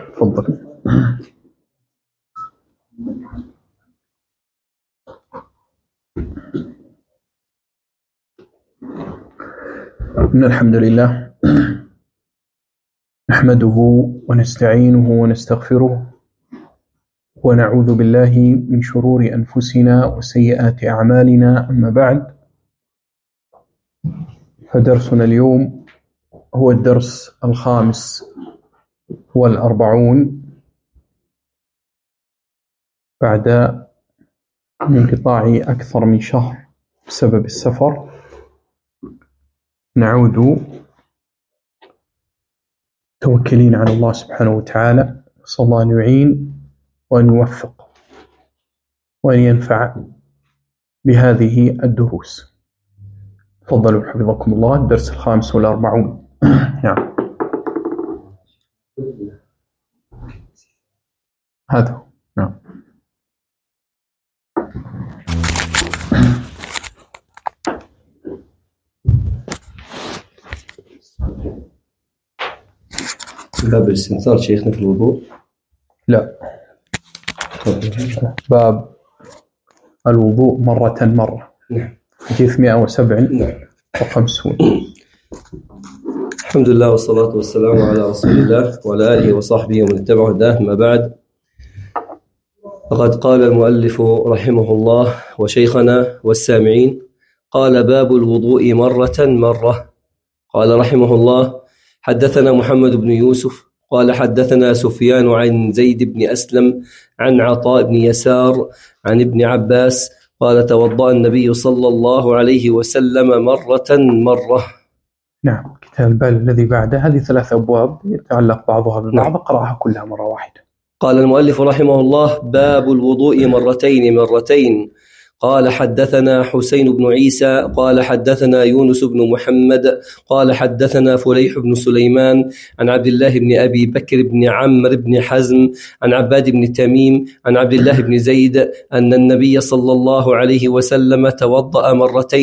تفضل. إن الحمد لله نحمده ونستعينه ونستغفره ونعوذ بالله من شرور أنفسنا وسيئات أعمالنا. أما بعد، فدرسنا اليوم هو الدرس 45 بعد انقطاع أكثر من شهر بسبب السفر. نعود توكلين على الله سبحانه وتعالى، صلى الله أن يعين وأن يوفق وأن ينفع بهذه الدروس. تفضلوا حفظكم الله. الدرس 45. نعم، هذا نعم. باب الاستنثار شيخنا في الوضوء؟ لا، باب الوضوء مرة. نعم. حديث 157. الحمد لله والصلاة والسلام على رسول الله وعلى آله وصحبه ومن اتبع هداه. ما بعد، فقد قال المؤلف رحمه الله وشيخنا والسامعين، قال: باب الوضوء مرة. قال رحمه الله: حدثنا محمد بن يوسف قال حدثنا سفيان عن زيد بن أسلم عن عطاء بن يسار عن ابن عباس قال: توضأ النبي صلى الله عليه وسلم مرة. نعم. كتاب الباب الذي بعده هذه 3 أبواب يتعلق بعضها ببعض. قرأها كلها مرة واحدة. قال المؤلف رحمه الله: باب الوضوء مرتين. قال: حدثنا حسين بن عيسى قال حدثنا يونس بن محمد قال حدثنا فليح بن سليمان عن عبد الله بن أبي بكر بن عمرو بن حزم عن عباد بن تميم عن عبد الله بن زيد أن النبي صلى الله عليه وسلم توضأ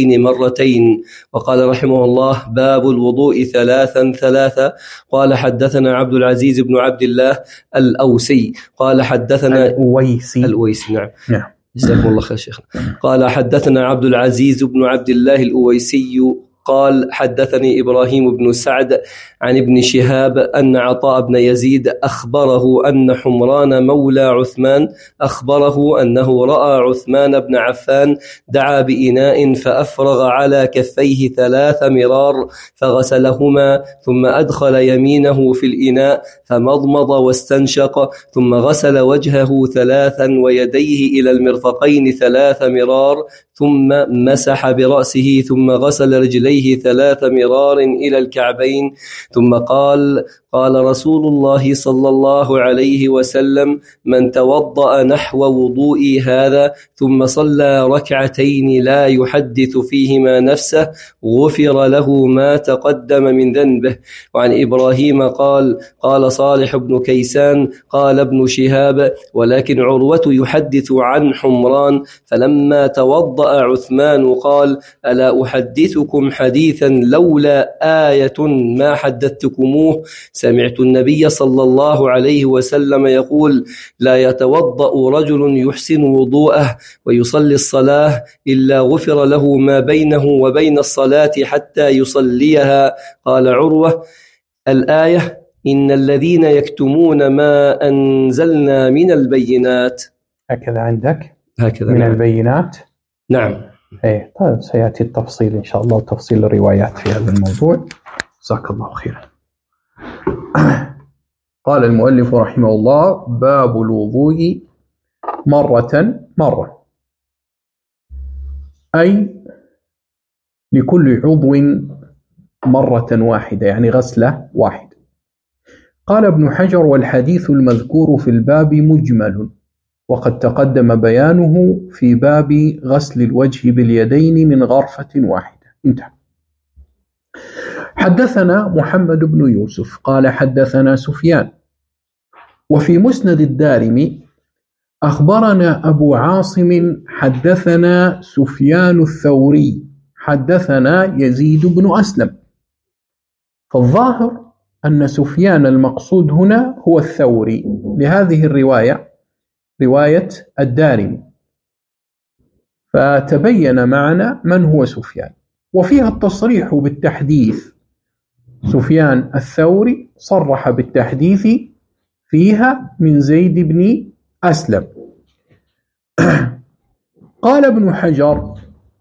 مرتين. وقال رحمه الله: باب الوضوء ثلاثا. قال: حدثنا عبد العزيز بن عبد الله الأوسي قال حدثنا الأويسي. نعم. جزاكم الله خير شيخنا. قال: حدثنا عبد العزيز بن عبد الله الأويسي قال: حدثني إبراهيم بن سعد عن ابن شهاب أن عطاء بن يزيد أخبره أن حمران مولى عثمان أخبره أنه رأى عثمان بن عفان دعا بإناء فأفرغ على كفيه 3 مرار فغسلهما، ثم أدخل يمينه في الإناء فمضمض واستنشق، ثم غسل وجهه 3 ويديه إلى المرفقين 3 مرار، ثم مسح برأسه، ثم غسل رجليه 3 مرار إلى الكعبين، ثم قال: قال رسول الله صلى الله عليه وسلم: من توضأ نحو وضوئي هذا ثم صلى 2 ركعتين لا يحدث فيهما نفسه غفر له ما تقدم من ذنبه. وعن إبراهيم قال: قال صالح بن كيسان قال ابن شهاب: ولكن عروة يحدث عن حمران فلما توضأ عثمان قال: ألا أحدثكم حديثا لولا آية ما حدثتكموه؟ سمعت النبي صلى الله عليه وسلم يقول: لا يتوضأ رجل يحسن وضوءه ويصلي الصلاة إلا غفر له ما بينه وبين الصلاة حتى يصليها. قال عروة: الآية: إن الذين يكتمون ما أنزلنا من البينات. هكذا عندك؟ هكذا من البينات. نعم. إيه، طيب سيأتي التفصيل إن شاء الله وتفصيل الروايات في هذا الموضوع. جزاك الله خيرا. قال المؤلف رحمه الله: باب الوضوء مرة، أي لكل عضو مرة واحدة، يعني غسلة واحدة. قال ابن حجر: والحديث المذكور في الباب مجمل، وقد تقدم بيانه في باب غسل الوجه باليدين من غرفة واحدة. انتهى. حدثنا محمد بن يوسف قال حدثنا سفيان. وفي مسند الدارمي: أخبرنا أبو عاصم حدثنا سفيان الثوري حدثنا يزيد بن أسلم. فالظاهر أن سفيان المقصود هنا هو الثوري لهذه الرواية، رواية الدارمي، فتبين معنا من هو سفيان، وفيها التصريح بالتحديث. سفيان الثوري صرح بالتحديث فيها من زيد بن أسلم. قال ابن حجر: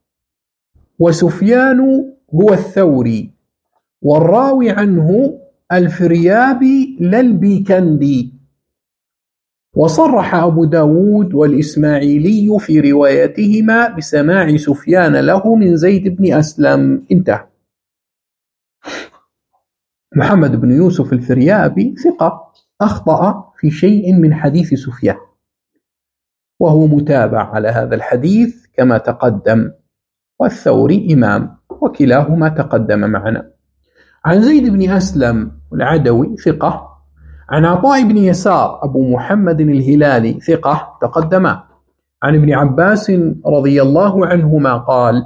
وسفيان هو الثوري، والراوي عنه الفريابي لا البيكندي. وصرح أبو داود والإسماعيلي في روايتهما بسماع سفيان له من زيد بن أسلم. انتهى. محمد بن يوسف الفريابي ثقة، أخطأ في شيء من حديث سفيان، وهو متابع على هذا الحديث كما تقدم، والثوري إمام، وكلاهما تقدم معنا. عن زيد بن أسلم العدوي ثقة. عن عطاء بن يسار أبو محمد الهلالي ثقة، تقدما. عن ابن عباس رضي الله عنهما قال: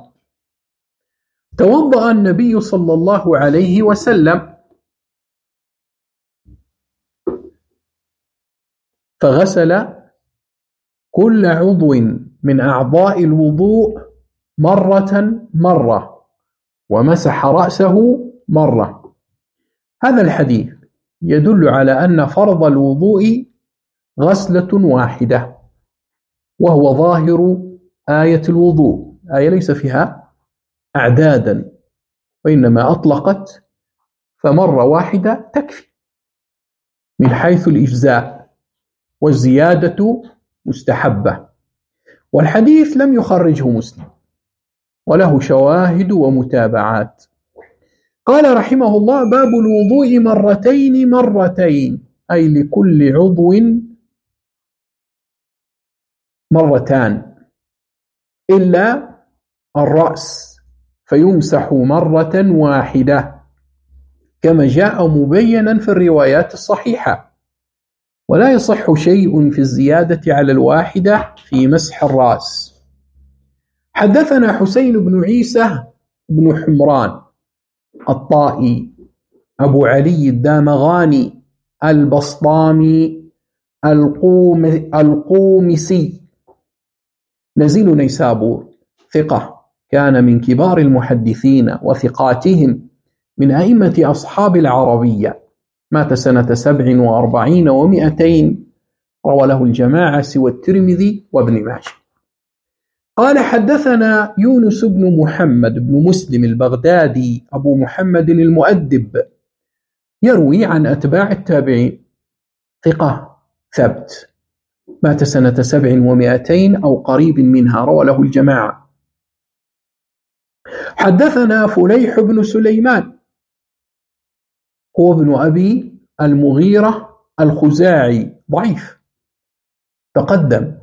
توضأ النبي صلى الله عليه وسلم فغسل كل عضو من أعضاء الوضوء مرة ومسح رأسه مرة. هذا الحديث يدل على أن فرض الوضوء غسلة واحدة، وهو ظاهر آية الوضوء، آية ليس فيها أعدادا، وإنما أطلقت فمرة واحدة تكفي من حيث الإجزاء، والزيادة مستحبة. والحديث لم يخرجه مسلم، وله شواهد ومتابعات. قال رحمه الله: باب الوضوء مرتين، أي لكل عضو مرتان، إلا الرأس فيمسح مرة واحدة، كما جاء مبينا في الروايات الصحيحة، ولا يصح شيء في الزيادة على الواحدة في مسح الرأس. حدثنا حسين بن عيسى بن حمران الطائي أبو علي الدامغاني البسطامي القومسي نزيل نيسابور ثقة، كان من كبار المحدثين وثقاتهم، من أئمة أصحاب العربية، مات سنة 47 و200، روى له الجماعة سوى الترمذي وابن ماجه. قال: حدثنا يونس بن محمد بن مسلم البغدادي أبو محمد المؤدب، يروي عن أتباع التابعين، ثقة ثبت، مات سنة 700 أو قريب منها، روى له الجماعة. حدثنا فليح بن سليمان، هو ابن أبي المغيرة الخزاعي، ضعيف، تقدم.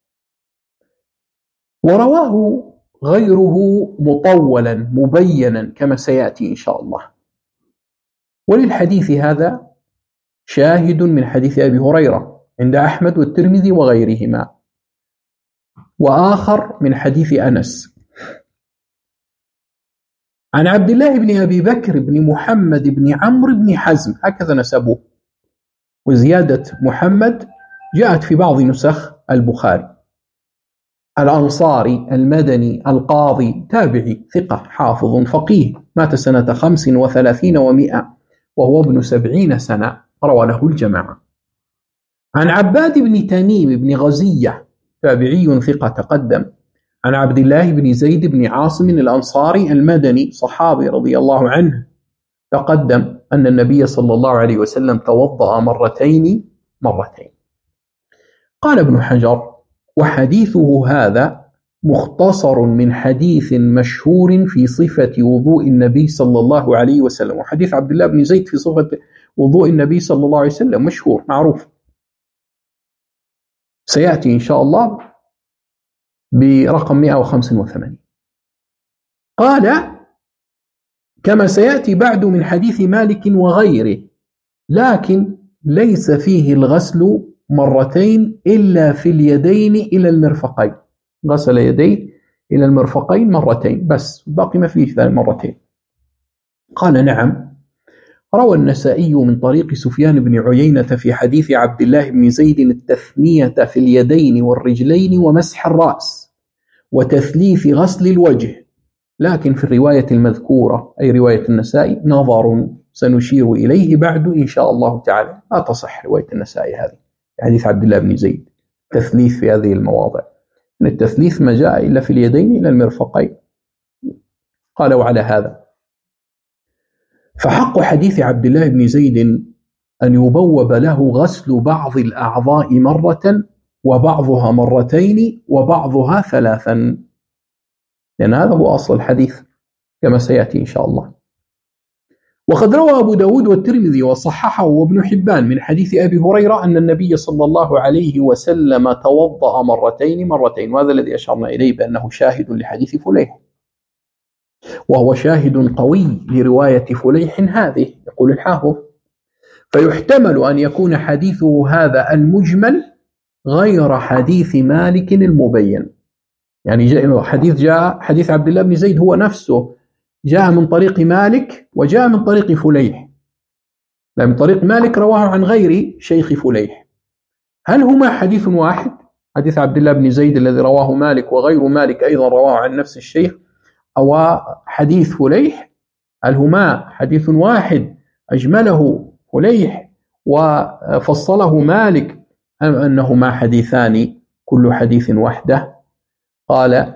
ورواه غيره مطولا مبينا كما سيأتي إن شاء الله. وللحديث هذا شاهد من حديث أبي هريرة عند أحمد والترمذي وغيرهما، وآخر من حديث أنس. عن عبد الله بن أبي بكر بن محمد بن عمرو بن حزم، هكذا نسبه، وزيادة محمد جاءت في بعض نسخ البخاري، الأنصاري المدني القاضي، تابعي، ثقة حافظ فقيه، مات سنة 35 و100، وهو ابن 70 سنة، روى له الجماعة. عن عباد بن تميم بن غزية، تابعي ثقة، تقدم. عن عبد الله بن زيد بن عاصم الأنصاري المدني، صحابي رضي الله عنه، تقدم أن النبي صلى الله عليه وسلم توضأ مرتين. قال ابن حجر: وحديثه هذا مختصر من حديث مشهور في صفة وضوء النبي صلى الله عليه وسلم. وحديث عبد الله بن زيد في صفة وضوء النبي صلى الله عليه وسلم مشهور معروف، سيأتي إن شاء الله برقم 185. قال: كما سيأتي بعد من حديث مالك وغيره، لكن ليس فيه الغسل مرتين إلا في اليدين إلى المرفقين، غسل يديه إلى المرفقين مرتين بس، باقي ما فيه مرتين. قال: نعم، روى النسائي من طريق سفيان بن عيينة في حديث عبد الله بن زيد التثنية في اليدين والرجلين ومسح الرأس وتثليث غسل الوجه، لكن في الرواية المذكورة أي رواية النسائي نظر سنشير إليه بعد إن شاء الله تعالى. لا تصح رواية النسائي هذه حديث عبد الله بن زيد تثليث في هذه المواضع، أن التثليث ما جاء إلا في اليدين إلى المرفقين. قالوا على هذا فحق حديث عبد الله بن زيد أن يبوب له غسل بعض الأعضاء مرة وبعضها مرتين وبعضها ثلاثا، لأن هذا هو أصل الحديث كما سيأتي إن شاء الله. وقد روى أبو داود والترمذي وصححه وابن حبان من حديث أبي هريرة أن النبي صلى الله عليه وسلم توضأ مرتين، وهذا الذي أشرنا إليه بأنه شاهد لحديث فليح، وهو شاهد قوي لرواية فليح هذه. يقول الحافظ فيحتمل أن يكون حديثه هذا المجمل غير حديث مالك المبين، يعني حديث عبد الله بن زيد هو نفسه جاء من طريق مالك وجاء من طريق فليح، لا من طريق مالك رواه عن غير شيخ فليح. هل هما حديث واحد؟ حديث عبد الله بن زيد الذي رواه مالك وغير مالك أيضا رواه عن نفس الشيخ، أو حديث فليح؟ هل هما حديث واحد أجمله فليح وفصله مالك، أم أنهما حديثان كل حديث وحده؟ قال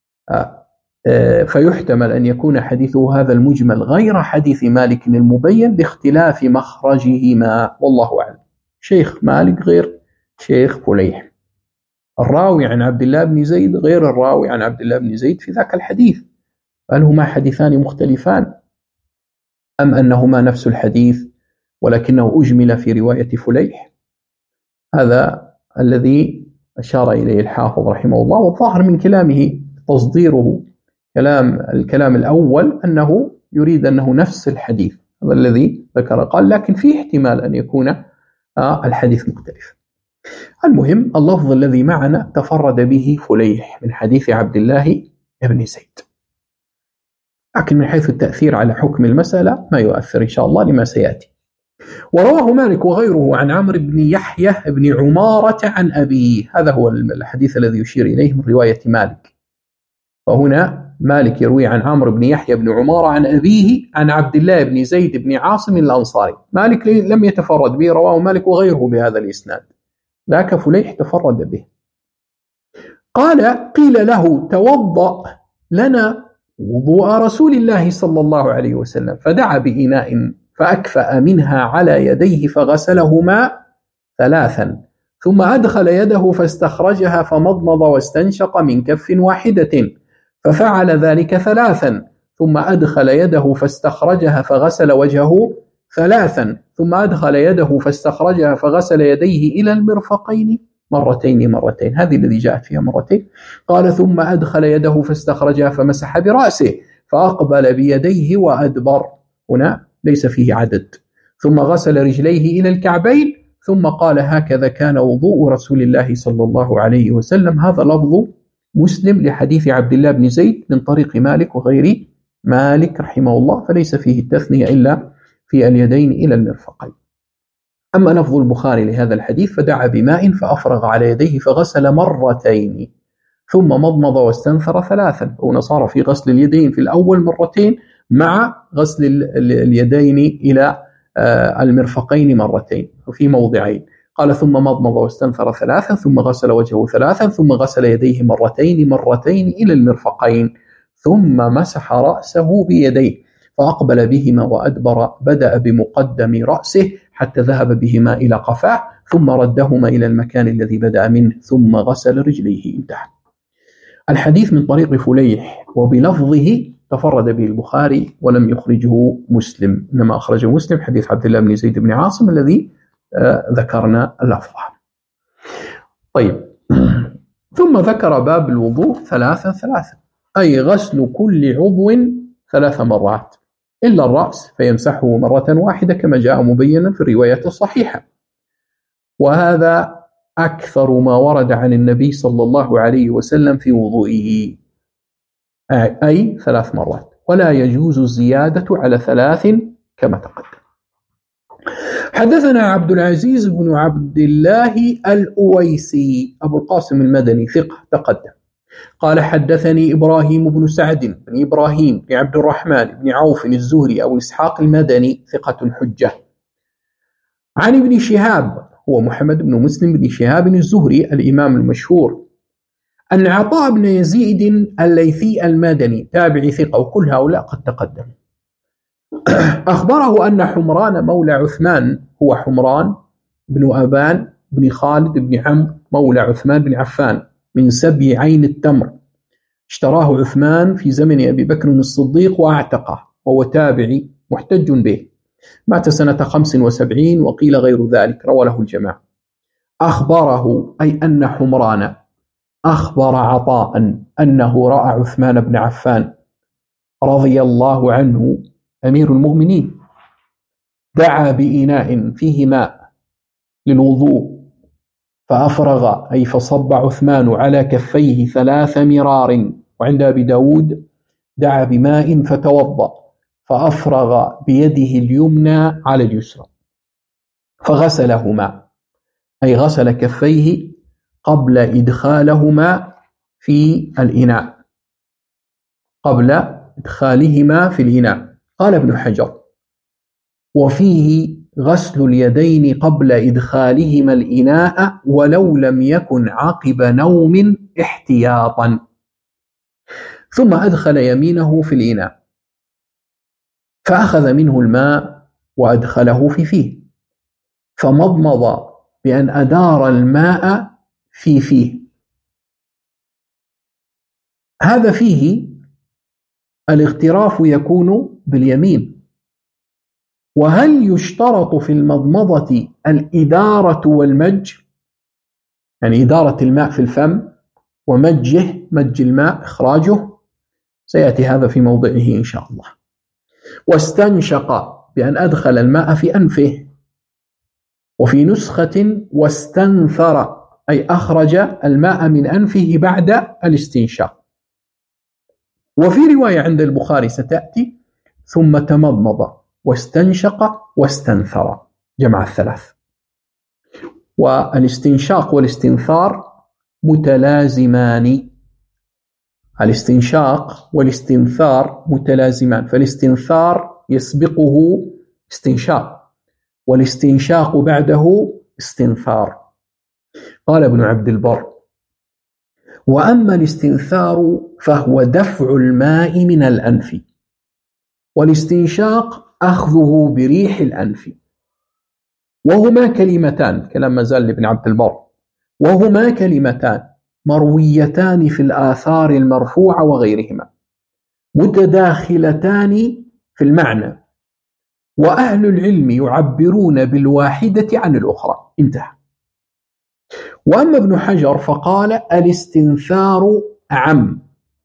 فيحتمل أن يكون حديثه هذا المجمل غير حديث مالك المبين لاختلاف مخرجهما، والله أعلم. شيخ مالك غير شيخ فليح، الراوي عن عبد الله بن زيد غير الراوي عن عبد الله بن زيد في ذاك الحديث. هل هما حديثان مختلفان أم أنهما نفس الحديث ولكنه أجمل في رواية فليح؟ هذا الذي أشار إليه الحافظ رحمه الله، والظاهر من كلامه تصديره الكلام الأول أنه يريد أنه نفس الحديث، هذا الذي ذكر. قال لكن في احتمال أن يكون الحديث مختلف. المهم اللفظ الذي معنا تفرد به فليح من حديث عبد الله بن زيد، لكن من حيث التأثير على حكم المسألة ما يؤثر إن شاء الله لما سيأتي. ورواه مالك وغيره عن عمرو بن يحيى بن عمارة عن أبيه، هذا هو الحديث الذي يشير إليه من رواية مالك. فهنا مالك يروي عن عمرو بن يحيى بن عمارة عن أبيه عن عبد الله بن زيد بن عاصم الأنصاري. مالك لم يتفرد به، رواه مالك وغيره بهذا الإسناد، ذاك فليح تفرد به. قال قيل له توضأ لنا وضوء رسول الله صلى الله عليه وسلم، فدعا بإناء فأكفأ منها على يديه فغسلهما ثلاثا، ثم أدخل يده فاستخرجها فمضمض واستنشق من كف واحدة، ففعل ذلك ثلاثا، ثم أدخل يده فاستخرجها فغسل وجهه ثلاثا، ثم أدخل يده فاستخرجها فغسل يديه إلى المرفقين مرتين. هذه الذي جاءت فيها مرتين. قال ثم أدخل يده فاستخرجها فمسح برأسه فأقبل بيديه وأدبر، هنا ليس فيه عدد، ثم غسل رجليه إلى الكعبين، ثم قال هكذا كان وضوء رسول الله صلى الله عليه وسلم. هذا لفظ مسلم لحديث عبد الله بن زيد من طريق مالك وغير مالك رحمه الله، فليس فيه التثنية إلا في اليدين إلى المرفقين. أما لفظ البخاري لهذا الحديث فدعا بماء فأفرغ على يديه فغسل مرتين، ثم مضمض واستنثر ثلاثا، ونصار في غسل اليدين في الأول مرتين مع غسل اليدين إلى المرفقين مرتين وفي موضعين. قال ثم مضمض واستنثر ثلاثا، ثم غسل وجهه ثلاثا، ثم غسل يديه مرتين إلى المرفقين، ثم مسح رأسه بيديه فأقبل بهما وأدبر، بدأ بمقدم رأسه حتى ذهب بهما إلى قفاه، ثم ردهما إلى المكان الذي بدأ منه، ثم غسل رجليه. انتهى الحديث من طريق فليح وبلفظه تفرد به البخاري ولم يخرجه مسلم، إنما أخرجه مسلم حديث عبد الله بن زيد بن عاصم الذي ذكرنا لفظه. طيب ثم ذكر باب الوضوء ثلاثا، أي غسل كل عضو 3 مرات إلا الرأس فيمسحه مرة واحدة كما جاء مبينا في الرواية الصحيحة، وهذا أكثر ما ورد عن النبي صلى الله عليه وسلم في وضوئه، أي 3 مرات، ولا يجوز الزيادة على 3 كما تقدم. حدثنا عبد العزيز بن عبد الله الأويسي أبو القاسم المدني ثقة تقدم. قال حدثني إبراهيم بن سعد بن إبراهيم بن عبد الرحمن بن عوف الزهري أو إسحاق المدني ثقة حجة عن ابن شهاب هو محمد بن مسلم بن شهاب الزهري الإمام المشهور أن عطاء بن يزيد الليثي المدني تابعي ثقة وكل هؤلاء قد تقدم أخبره أن حمران مولى عثمان هو حمران بن أبان بن خالد بن عمرو مولى عثمان بن عفان من سبي عين التمر اشتراه عثمان في زمن أبي بكر الصديق وأعتقه وهو تابعي محتج به مات سنة 75 وقيل غير ذلك روى له الجماعة. أخبره أي أن حمران أخبر عطاء أنه رأى عثمان بن عفان رضي الله عنه أمير المؤمنين دعا بإناء فيه ماء للوضوء فأفرغ أي فصب عثمان على كفيه 3 مرار وعند أبي داود دعا بماء فتوضأ فأفرغ بيده اليمنى على اليسرى فغسلهما أي غسل كفيه قبل إدخالهما في الإناء قبل إدخالهما في الإناء. قال ابن حجر وفيه غسل اليدين قبل إدخالهما الإناء ولو لم يكن عقب نوم احتياطا ثم أدخل يمينه في الإناء فأخذ منه الماء وأدخله في فيه فمضمض بأن أدار الماء في فيه. هذا فيه الاغتراف يكون باليمين. وهل يشترط في المضمضة الإدارة والمج يعني إدارة الماء في الفم ومجه مج الماء إخراجه سيأتي هذا في موضعه إن شاء الله. واستنشق بأن أدخل الماء في أنفه وفي نسخة واستنثر أي أخرج الماء من أنفه بعد الاستنشاق. وفي رواية عند البخاري ستأتي ثم تمضمض واستنشق واستنثر جمع الثلاث. والاستنشاق والاستنثار متلازمان الاستنشاق والاستنثار متلازمان فالاستنثار يسبقه استنشاق والاستنشاق بعده استنثار. قال ابن عبد البر وأما الاستنثار فهو دفع الماء من الأنف والاستنشاق أخذه بريح الأنف وهما كلمتان كلام مازال لابن عبد البر وهما كلمتان مرويتان في الآثار المرفوعة وغيرهما متداخلتان في المعنى وأهل العلم يعبرون بالواحدة عن الأخرى انتهى. وأما ابن حجر فقال الاستنثار أعم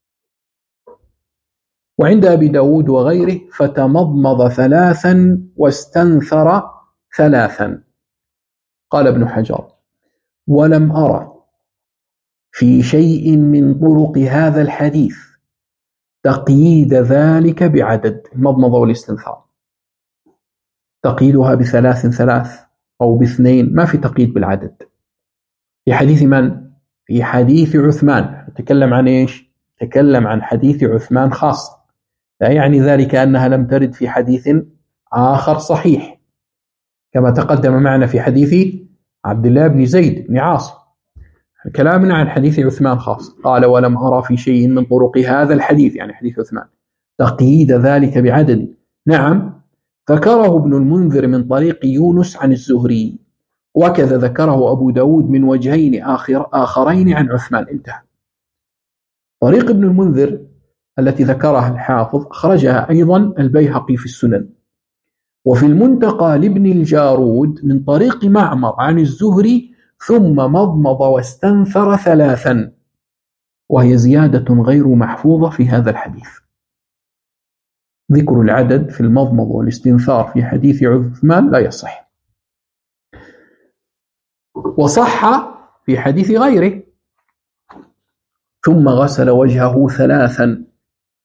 وعند أبي داود وغيره فتمضمض 3 واستنثر 3. قال ابن حجر ولم أرى في شيء من طرق هذا الحديث تقييد ذلك بعدد المضمضة والاستنثار تقييدها ب3 أو ب2 ما في تقييد بالعدد. في حديث من؟ في حديث عثمان. نتكلم عن إيش؟ نتكلم عن حديث عثمان خاص لا يعني ذلك أنها لم ترد في حديث آخر صحيح كما تقدم معنا في حديث عبد الله بن زيد بن عاصم. كلامنا عن حديث عثمان خاص. قال ولم أرى في شيء من طرق هذا الحديث يعني حديث عثمان تقييد ذلك بعدد. نعم ذكره ابن المنذر من طريق يونس عن الزهري وكذا ذكره أبو داود من وجهين آخرين عن عثمان انتهى. طريق ابن المنذر التي ذكرها الحافظ أخرجها أيضا البيهقي في السنن وفي المنتقى لابن الجارود من طريق معمر عن الزهري ثم مضمض واستنثر 3 وهي زيادة غير محفوظة في هذا الحديث. ذكر العدد في المضمض والاستنثار في حديث عثمان لا يصح. وصح في حديث غيره ثم غسل وجهه 3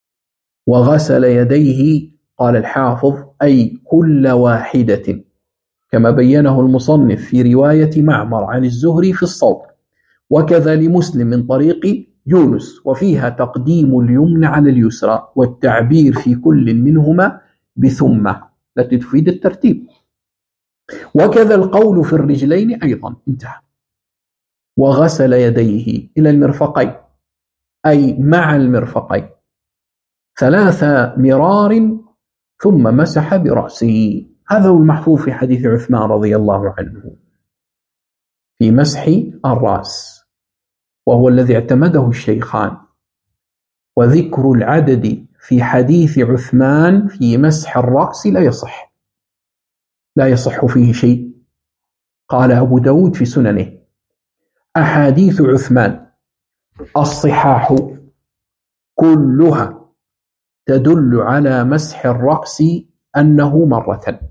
وغسل يديه قال الحافظ أي كل واحدة كما بينه المصنف في رواية معمر عن الزهري في الصوم، وكذا لمسلم من طريق يونس، وفيها تقديم اليمنى على اليسرى والتعبير في كل منهما بثمة التي تفيد الترتيب، وكذا القول في الرجلين أيضا. انتهى. وغسل يديه إلى المرفقين أي مع المرفقين 3 مرار ثم مسح برأسه. هذا هو المحفوظ في حديث عثمان رضي الله عنه في مسح الرأس، وهو الذي اعتمده الشيخان. وذكر العدد في حديث عثمان في مسح الرأس لا يصح فيه شيء. قال أبو داود في سننه: أحاديث عثمان الصحاح كلها تدل على مسح الرأس أنه مرة،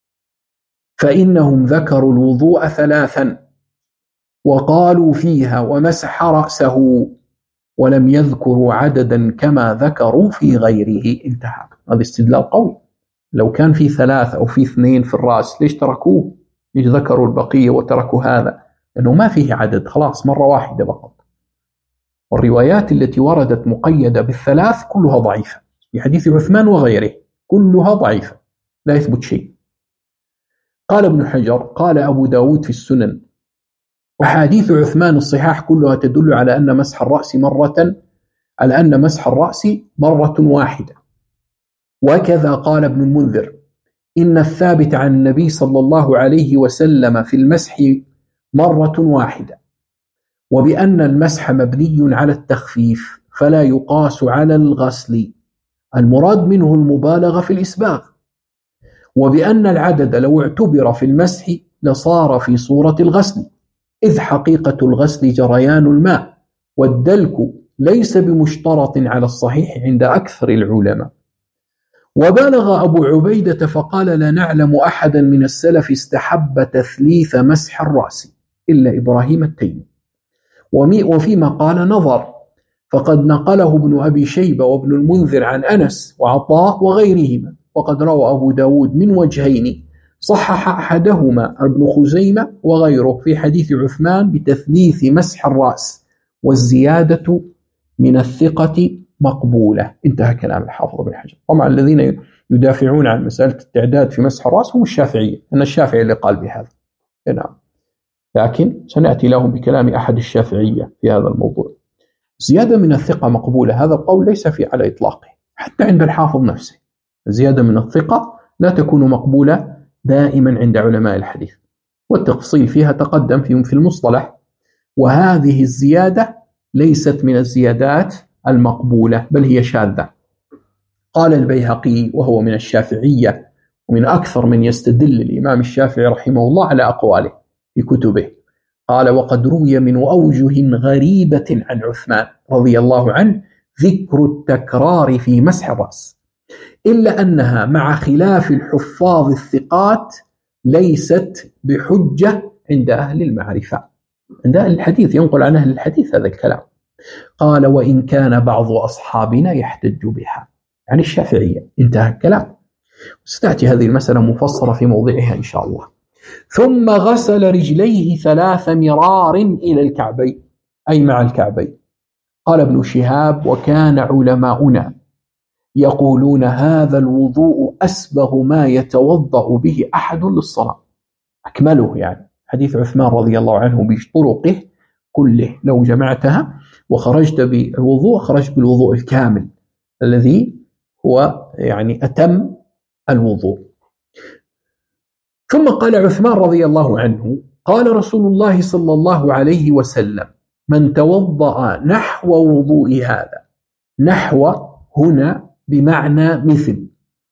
فإنهم ذكروا الوضوء 3 وقالوا فيها ومسح رأسه، ولم يذكروا عددا كما ذكروا في غيره. انتهى. هذا استدلال قوي. لو كان في 3 أو في 2 في الرأس ليش تركوه؟ ليش ذكروا البقية وتركوا هذا؟ لأنه ما فيه عدد، خلاص مرة واحدة فقط. والروايات التي وردت مقيدة بال3 كلها ضعيفة، في حديث عثمان وغيره كلها ضعيفة لا يثبت شيء. قال ابن حجر: قال أبو داود في السنن: أحاديث عثمان الصحاح كلها تدل على أن مسح الرأس مرة واحدة. وكذا قال ابن المنذر: إن الثابت عن النبي صلى الله عليه وسلم في المسح مرة واحدة، وبأن المسح مبني على التخفيف فلا يقاس على الغسل، المراد منه المبالغة في الإسباغ، وبأن العدد لو اعتبر في المسح لصار في صورة الغسل، إذ حقيقة الغسل جريان الماء، والدلك ليس بمشترط على الصحيح عند أكثر العلماء. وبالغ أبو عبيدة فقال: لا نعلم أحدا من السلف استحب تثليث مسح الرأس إلا إبراهيم التيمي. وفيما قال نظر، فقد نقله ابن أبي شيبة وابن المنذر عن أنس وعطاء وغيرهما، وقد روى أبو داود من وجهين صحح أحدهما ابن خزيمة وغيره في حديث عثمان بتثليث مسح الرأس، والزيادة من الثقة مقبولة. انتهى كلام الحافظ بن حجر. طبعا الذين يدافعون عن مسألة التعداد في مسح الرأس هم الشافعية، أن الشافعي اللي قال بهذا. نعم، لكن سنأتي لهم بكلام أحد الشافعية في هذا الموضوع. زيادة من الثقة مقبولة، هذا القول ليس في على إطلاقه حتى عند الحافظ نفسه. زيادة من الثقة لا تكون مقبولة دائما عند علماء الحديث، والتفصيل فيها تقدم في المصطلح. وهذه الزيادة ليست من الزيادات المقبولة، بل هي شاذة. قال البيهقي وهو من الشافعية ومن أكثر من يستدل الإمام الشافعي رحمه الله على أقواله في كتبه، قال: وقد روي من أوجه غريبة عن عثمان رضي الله عنه ذكر التكرار في مسح الرأس، إلا أنها مع خلاف الحفاظ الثقات ليست بحجة عند أهل المعرفة. عند أهل الحديث، ينقل عن أهل الحديث هذا الكلام. قال: وإن كان بعض أصحابنا يحتج بها، يعني الشافعية. انتهى الكلام. ستأتي هذه المسألة مفصلة في موضعها إن شاء الله. ثم غسل رجليه 3 مرار إلى الكعبين، أي مع الكعبين. قال ابن شهاب: وكان علماؤنا يقولون هذا الوضوء أسبغ ما يتوضأ به أحد للصلاة، أكمله، يعني حديث عثمان رضي الله عنه بطرقه كله لو جمعتها وخرجت بالوضوء خرجت بالوضوء الكامل الذي هو يعني أتم الوضوء. ثم قال عثمان رضي الله عنه: قال رسول الله صلى الله عليه وسلم: من توضأ نحو وضوء هذا. نحو هنا بمعنى مثل.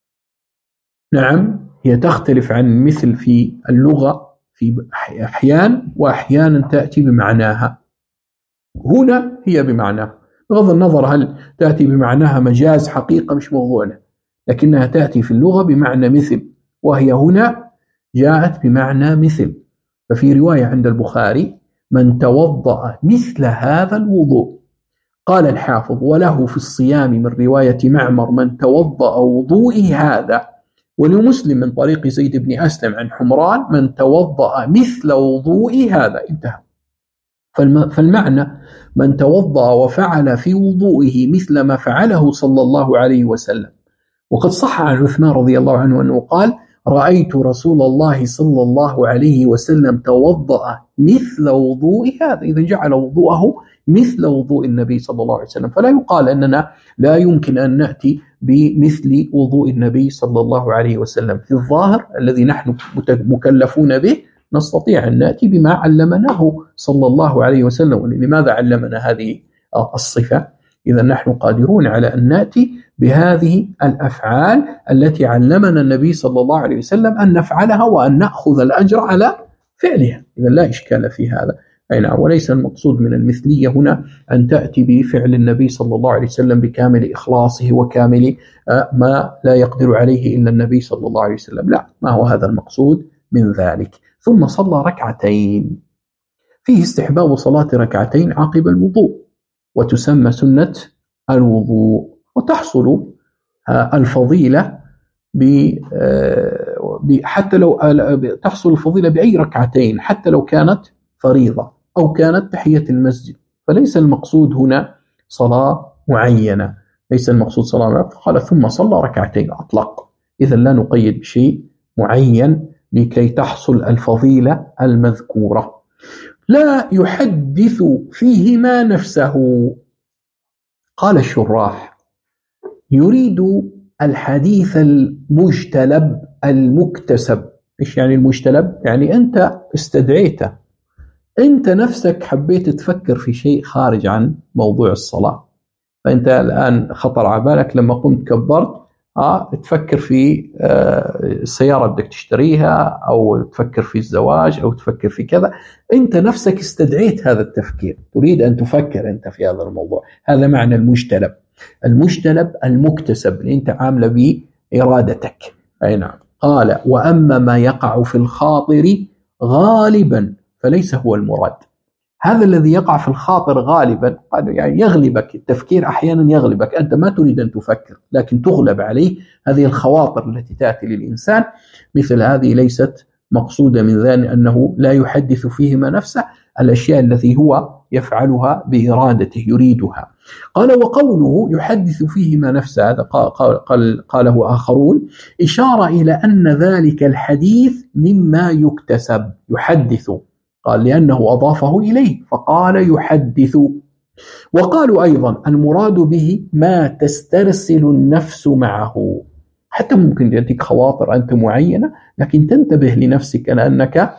نعم، هي تختلف عن مثل في اللغة في أحيان، وأحيانا تأتي بمعناها. هنا هي بمعناها، بغض النظر هل تأتي بمعناها مجاز حقيقة مش موضوعنا، لكنها تأتي في اللغة بمعنى مثل، وهي هنا جاءت بمعنى مثل. ففي رواية عند البخاري: من توضأ مثل هذا الوضوء. قال الحافظ: وله في الصيام من رواية معمر: من توضأ وضوئي هذا، ولمسلم من طريق زيد بن أسلم عن حمران من توضأ مثل وضوء هذا، انتهى. فالمعنى من توضأ وفعل في وضوئه مثل ما فعله صلى الله عليه وسلم. وقد صح عن عثمان رضي الله عنه أنه قال: رأيت رسول الله صلى الله عليه وسلم توضأ مثل وضوء هذا، إذا جعل وضوءه مثل وضوء النبي صلى الله عليه وسلم. فلا يقال أننا لا يمكن أن نأتي بمثل وضوء النبي صلى الله عليه وسلم. في الظاهر الذي نحن مكلفون به نستطيع أن نأتي بما علمناه صلى الله عليه وسلم. لماذا علمنا هذه الصفة؟ إذا نحن قادرون على أن نأتي بهذه الأفعال التي علمنا النبي صلى الله عليه وسلم أن نفعلها وأن نأخذ الأجر على فعلها، إذا لا إشكال في هذا. أي نعم. وليس المقصود من المثلية هنا أن تأتي بفعل النبي صلى الله عليه وسلم بكامل إخلاصه وكامل ما لا يقدر عليه إلا النبي صلى الله عليه وسلم، لا، ما هو هذا المقصود من ذلك. ثم صلى ركعتين. فيه استحباب صلاة ركعتين عقب الوضوء، وتسمى سنة الوضوء، وتحصل الفضيلة حتى لو تحصل الفضيلة بأي ركعتين، حتى لو كانت فريضة أو كانت تحية المسجد. فليس المقصود هنا صلاة معينة، ليس المقصود صلاة معينة. قال ثم صلى ركعتين أطلق، إذا لا نقيد بشيء معين لكي تحصل الفضيلة المذكورة. لا يحدث فيهما نفسه. قال الشراح: يريد الحديث المجتلب المكتسب. إيش يعني المجتلب؟ يعني أنت استدعيته، أنت نفسك حبيت تفكر في شيء خارج عن موضوع الصلاة، فأنت الآن خطر على بالك لما قمت كبرت تفكر في السيارة بدك تشتريها، أو تفكر في الزواج، أو تفكر في كذا. أنت نفسك استدعيت هذا التفكير، تريد أن تفكر أنت في هذا الموضوع. هذا معنى المجتلب. المجتلب المكتسب اللي أنت عامله بإرادتك. أي نعم. قال: وأما ما يقع في الخاطر غالبا فليس هو المراد. هذا الذي يقع في الخاطر غالبا، يعني يغلبك التفكير، أحيانا يغلبك، أنت ما تريد أن تفكر لكن تغلب عليه. هذه الخواطر التي تأتي للإنسان مثل هذه ليست مقصودة من ذلك أنه لا يحدث فيهما نفسه، الأشياء التي هو يفعلها بإرادته يريدها. قال: وقوله يحدث فيهما نفسه، هذا قاله آخرون، إشارة إلى أن ذلك الحديث مما يكتسب. يحدث، قال لأنه أضافه إليه فقال يحدث. وقالوا أيضا المراد به ما تسترسل النفس معه. حتى ممكن يأتيك خواطر أنت معينة لكن تنتبه لنفسك أنك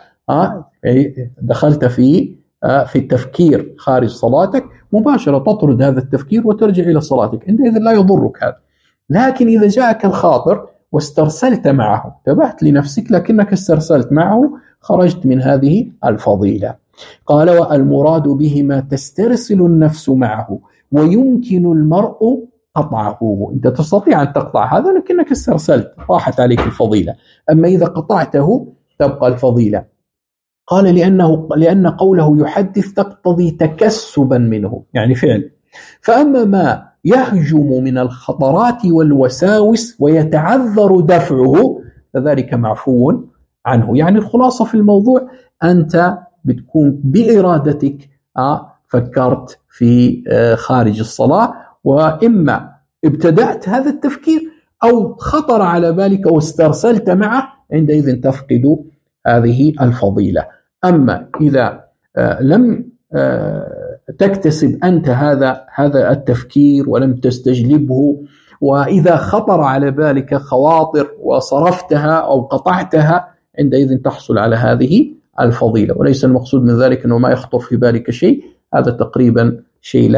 دخلت في التفكير خارج صلاتك، مباشرة تطرد هذا التفكير وترجع إلى صلاتك، عندئذ لا يضرك هذا. لكن إذا جاءك الخاطر واسترسلت معه، انتبهت لنفسك لكنك استرسلت معه، خرجت من هذه الفضيلة. قال: والمراد به ما تسترسل النفس معه ويمكن المرء قطعه. أنت تستطيع أن تقطع هذا لكنك استرسلت، راحت عليك الفضيلة. أما إذا قطعته تبقى الفضيلة. قال: لأن قوله يحدث تقتضي تكسبا منه، يعني فعل. فأما ما يهجم من الخطرات والوساوس ويتعذر دفعه فذلك معفو عنه. يعني الخلاصة في الموضوع أنت بتكون بإرادتك فكرت في خارج الصلاة، وإما ابتدأت هذا التفكير أو خطر على بالك واسترسلت معه، عندئذ تفقد هذه الفضيلة. أما إذا لم تكتسب أنت هذا التفكير ولم تستجلبه، وإذا خطر على بالك خواطر وصرفتها أو قطعتها، عندئذ تحصل على هذه الفضيلة. وليس المقصود من ذلك أنه ما يخطر في بالك شيء، هذا تقريبا شيء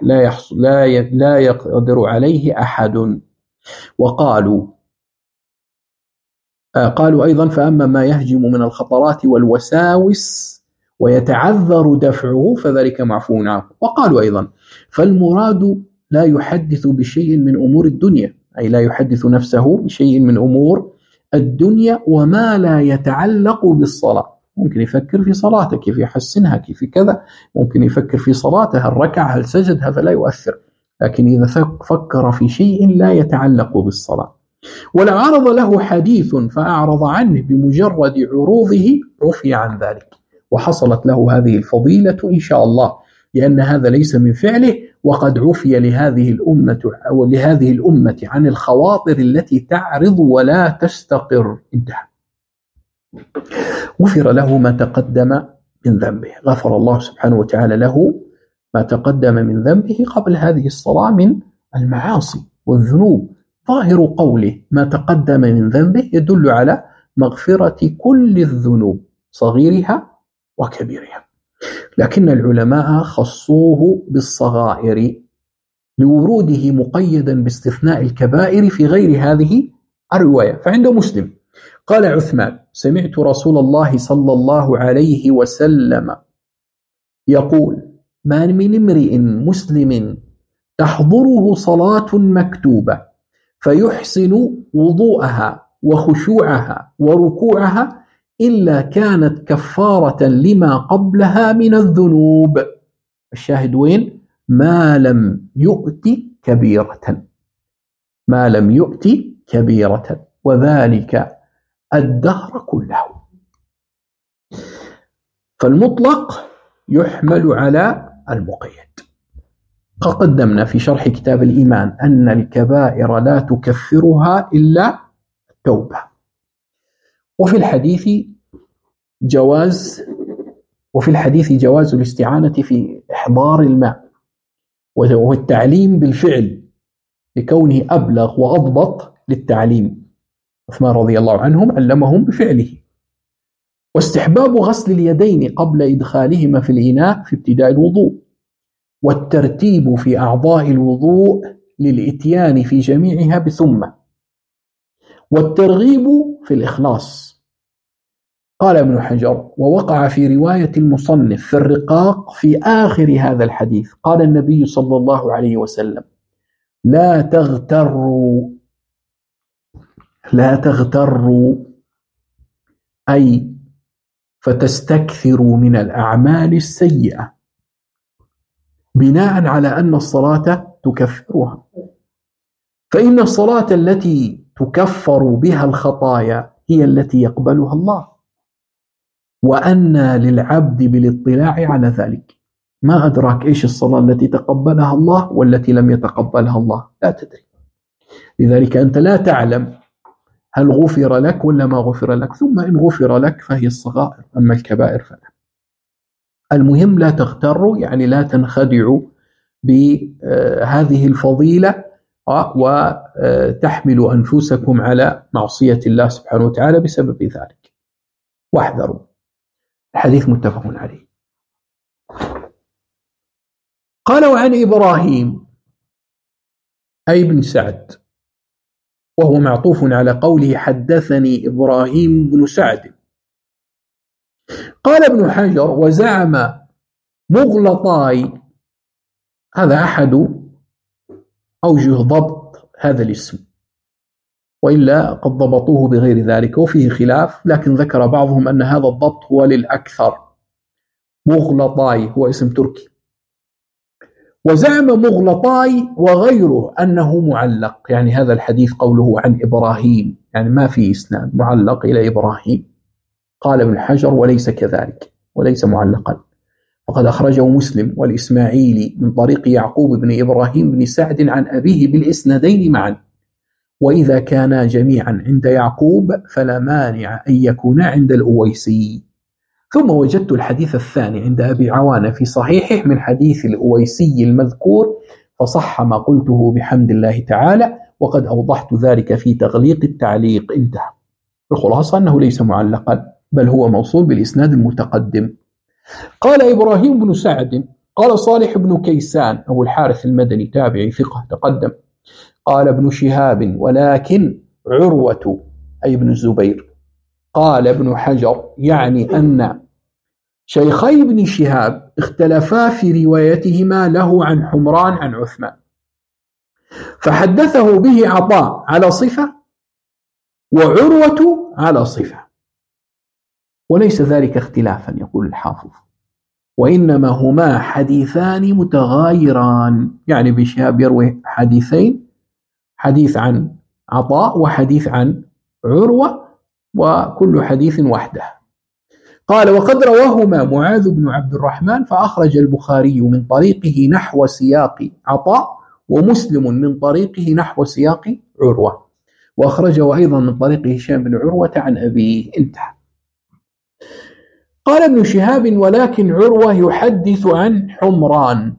لا يقدر عليه أحد. وقالوا أيضا: فأما ما يهجم من الخطرات والوساوس ويتعذر دفعه فذلك معفو عنه. وقالوا أيضا: فالمراد لا يحدث بشيء من أمور الدنيا، أي لا يحدث نفسه بشيء من أمور الدنيا وما لا يتعلق بالصلاة. ممكن يفكر في صلاته كيف يحسنها، كيف كذا، ممكن يفكر في صلاته هل ركع هل سجد، هذا لا يؤثر. لكن إذا فكر في شيء لا يتعلق بالصلاة، ولو عرض له حديث فأعرض عنه بمجرد عروضه عفي عن ذلك، وحصلت له هذه الفضيلة إن شاء الله، لأن هذا ليس من فعله، وقد عفي لهذه الأمة عن الخواطر التي تعرض ولا تستقر. انتهى. غفر له ما تقدم من ذنبه، غفر الله سبحانه وتعالى له ما تقدم من ذنبه قبل هذه الصلاة من المعاصي والذنوب. ظاهر قوله ما تقدم من ذنبه يدل على مغفرة كل الذنوب صغيرها وكبيرها، لكن العلماء خصوه بالصغائر لوروده مقيدا باستثناء الكبائر في غير هذه الرواية. فعند مسلم قال عثمان: سمعت رسول الله صلى الله عليه وسلم يقول: ما من امرئ مسلم تحضره صلاة مكتوبة فيحسن وضوءها وخشوعها وركوعها إلا كانت كفارة لما قبلها من الذنوب. الشاهد وين؟ ما لم يؤت كبيرة، ما لم يؤت كبيرة، وذلك الدهر كله. فالمطلق يحمل على المقيد. قد قدمنا في شرح كتاب الإيمان أن الكبائر لا تكفرها إلا التوبة. وفي الحديث جواز الاستعانة في إحضار الماء والتعليم بالفعل لكونه أبلغ وأضبط للتعليم. عثمان رضي الله عنهم علمهم بفعله. واستحباب غسل اليدين قبل إدخالهما في الإناء في ابتداء الوضوء، والترتيب في أعضاء الوضوء للإتيان في جميعها بثم، والترغيب في الإخلاص. قال ابن حجر: ووقع في رواية المصنف في الرقاق في آخر هذا الحديث قال النبي صلى الله عليه وسلم: لا تغتروا أي فتستكثروا من الأعمال السيئة بناء على أن الصلاة تكفرها، فإن الصلاة التي تكفر بها الخطايا هي التي يقبلها الله، وأن للعبد بالاطلاع على ذلك. ما أدراك إيش الصلاة التي تقبلها الله والتي لم يتقبلها الله؟ لا تدري. لذلك أنت لا تعلم هل غفر لك ولا ما غفر لك، ثم إن غفر لك فهي الصغائر، أما الكبائر فلا. المهم لا تغتروا، يعني لا تنخدعوا بهذه الفضيلة وتحملوا أنفسكم على معصية الله سبحانه وتعالى بسبب ذلك، واحذروا. الحديث متفق عليه. قال: وعن إبراهيم أي بن سعد، وهو معطوف على قوله حدثني إبراهيم بن سعد. قال ابن حجر: وزعم مغلطاي، هذا أحد أوجه ضبط هذا الاسم، وإلا قد ضبطوه بغير ذلك وفيه خلاف، لكن ذكر بعضهم أن هذا الضبط هو للأكثر. مغلطاي هو اسم تركي. وزعم مغلطاي وغيره أنه معلق، يعني هذا الحديث قوله عن إبراهيم يعني ما في إسناد معلق إلى إبراهيم. قال ابن حجر: وليس كذلك، وليس معلقا، وقد أخرجه مسلم والإسماعيلي من طريق يعقوب بن إبراهيم بن سعد عن أبيه بالإسنادين معا، وإذا كانا جميعا عند يعقوب فلا مانع أن يكونا عند الأويسي. ثم وجدت الحديث الثاني عند أبي عوانة في صحيحه من حديث الأويسي المذكور، فصح ما قلته بحمد الله تعالى، وقد أوضحت ذلك في تغليق التعليق. انتهى. الخلاصة أنه ليس معلقا، بل هو موصول بالإسناد المتقدم. قال إبراهيم بن سعد: قال صالح بن كيسان أبو الحارث المدني تابعي ثقة تقدم. قال ابن شهاب: ولكن عروة أي ابن الزبير. قال ابن حجر: يعني أن شيخي ابن شهاب اختلفا في روايتهما له عن حمران عن عثمان، فحدثه به عطاء على صفة وعروة على صفة، وليس ذلك اختلافا يقول الحافظ، وإنما هما حديثان متغايران. يعني ابن شهاب يروي حديثين، حديث عن عطاء وحديث عن عروة، وكل حديث وحده. قال: وقد رواهما معاذ بن عبد الرحمن، فأخرج البخاري من طريقه نحو سياق عطاء، ومسلم من طريقه نحو سياق عروة، وأخرجه أيضا من طريق هشام بن عروة عن أبيه. انتهى. قال ابن شهاب: ولكن عروة يحدث عن حمران.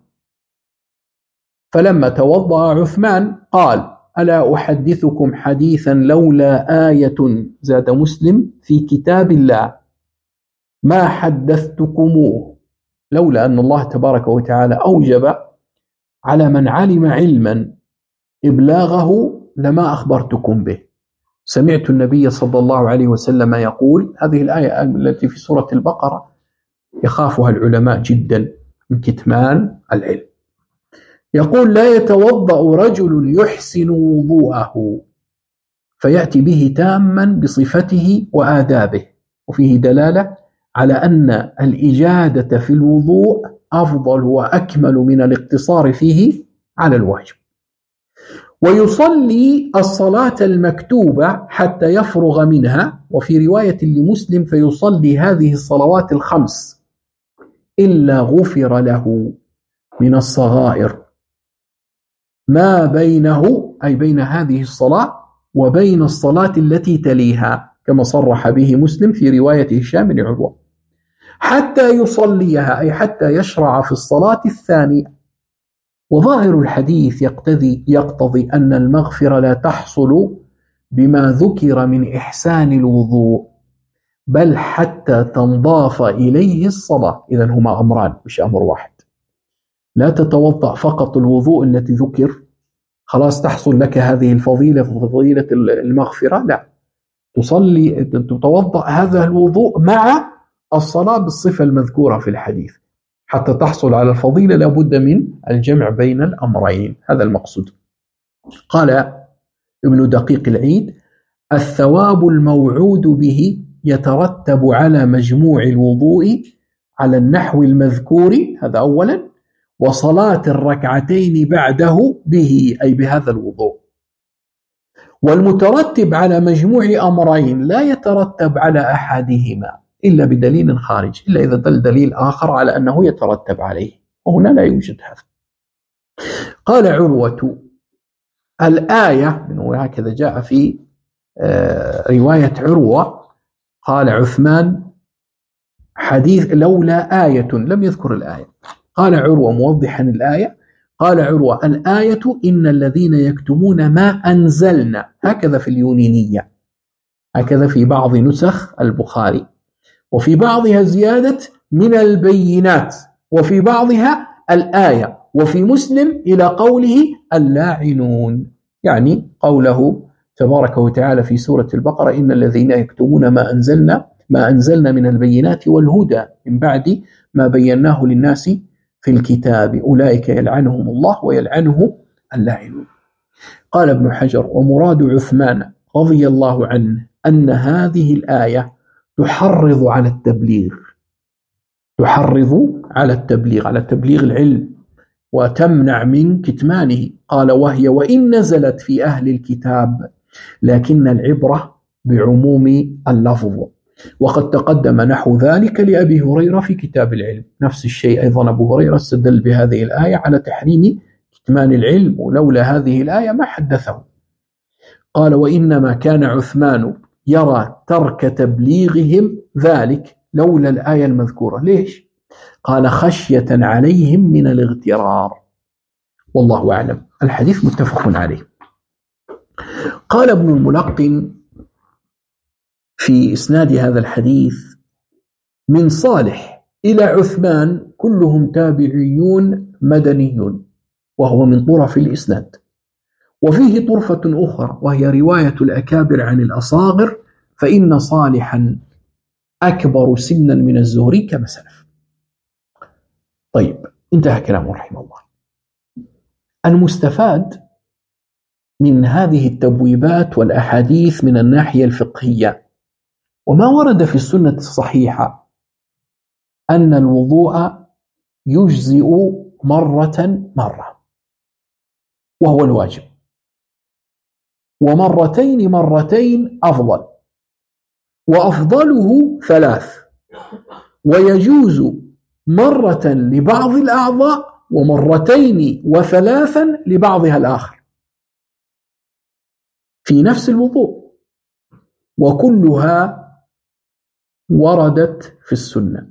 فلما توضأ عثمان قال: ألا أحدثكم حديثا لولا آية، زاد مسلم، في كتاب الله ما حدثتكموه، لولا أن الله تبارك وتعالى أوجب على من علم علما إبلاغه لما أخبرتكم به. سمعت النبي صلى الله عليه وسلم يقول، هذه الآية التي في سورة البقرة يخافها العلماء جدا من كتمان العلم، يقول: لا يتوضأ رجل يحسن وضوءه فيأتي به تاما بصفته وآدابه. وفيه دلالة على أن الإجادة في الوضوء أفضل وأكمل من الاقتصار فيه على الواجب. ويصلي الصلاة المكتوبة حتى يفرغ منها، وفي رواية لمسلم: فيصلي هذه الصلوات الخمس إلا غفر له من الصغائر ما بينه، أي بين هذه الصلاة وبين الصلاة التي تليها، كما صرح به مسلم في رواية هشام بن عروة، حتى يصليها، أي حتى يشرع في الصلاة الثانية. وظاهر الحديث يقتضي أن المغفرة لا تحصل بما ذكر من إحسان الوضوء، بل حتى تنضاف إليه الصلاة. إذن هما أمران مش أمر واحد. لا تتوضأ فقط الوضوء التي ذكر خلاص تحصل لك هذه الفضيلة، فضيلة المغفرة، لا، تصلي تتوضأ هذا الوضوء مع الصلاة بالصفة المذكورة في الحديث. حتى تحصل على الفضيلة لابد من الجمع بين الأمرين، هذا المقصود. قال ابن دقيق العيد: الثواب الموعود به يترتب على مجموع الوضوء على النحو المذكور، هذا أولا، وصلاة الركعتين بعده به، أي بهذا الوضوء. والمترتب على مجموع أمرين لا يترتب على أحدهما إلا بدليل خارج، إلا إذا دل دليل آخر على أنه يترتب عليه، وهنا لا يوجد هذا. قال عروة: الآية، وهكذا جاء في رواية عروة، قال عثمان: حديث لولا آية، لم يذكر الآية. قال عروة موضحا الآية، قال عروة: الآية إن الذين يكتمون ما أنزلنا، هكذا في اليونينية، هكذا في بعض نسخ البخاري، وفي بعضها زيادة من البينات، وفي بعضها الآية، وفي مسلم إلى قوله اللاعنون، يعني قوله تبارك وتعالى في سورة البقرة: إن الذين يكتمون ما أنزلنا من البينات والهدى من بعد ما بيناه للناس في الكتاب أولئك يلعنهم الله ويلعنه اللاعنون. قال ابن حجر: ومراد عثمان رضي الله عنه أن هذه الآية تحرض على التبليغ، على تبليغ العلم، وتمنع من كتمانه. قال: وإن نزلت في أهل الكتاب لكن العبرة بعموم اللفظ، وقد تقدم نحو ذلك لأبي هريرة في كتاب العلم. نفس الشيء أيضا أبو هريرة استدل بهذه الآية على تحريم كتمان العلم، ولولا هذه الآية ما حدثه. قال: وإنما كان عثمان يرى ترك تبليغهم ذلك لولا الآية المذكورة. ليش؟ قال: خشية عليهم من الاغترار، والله أعلم. الحديث متفق عليه. قال ابن الملقن في إسناد هذا الحديث: من صالح إلى عثمان كلهم تابعيون مدنيون، وهو من طرف الإسناد. وفيه طرفة أخرى وهي رواية الأكابر عن الأصاغر، فإن صالحا أكبر سنا من الزهري كما سلف. طيب، انتهى كلامه رحمه الله. المستفاد من هذه التبويبات والأحاديث من الناحية الفقهية وما ورد في السنة الصحيحة أن الوضوء يجزئ مرة، وهو الواجب. ومرتين مرتين أفضل، وأفضله 3، ويجوز مرة لبعض الأعضاء ومرتين و3 لبعضها الآخر في نفس الوضوء، وكلها وردت في السنة،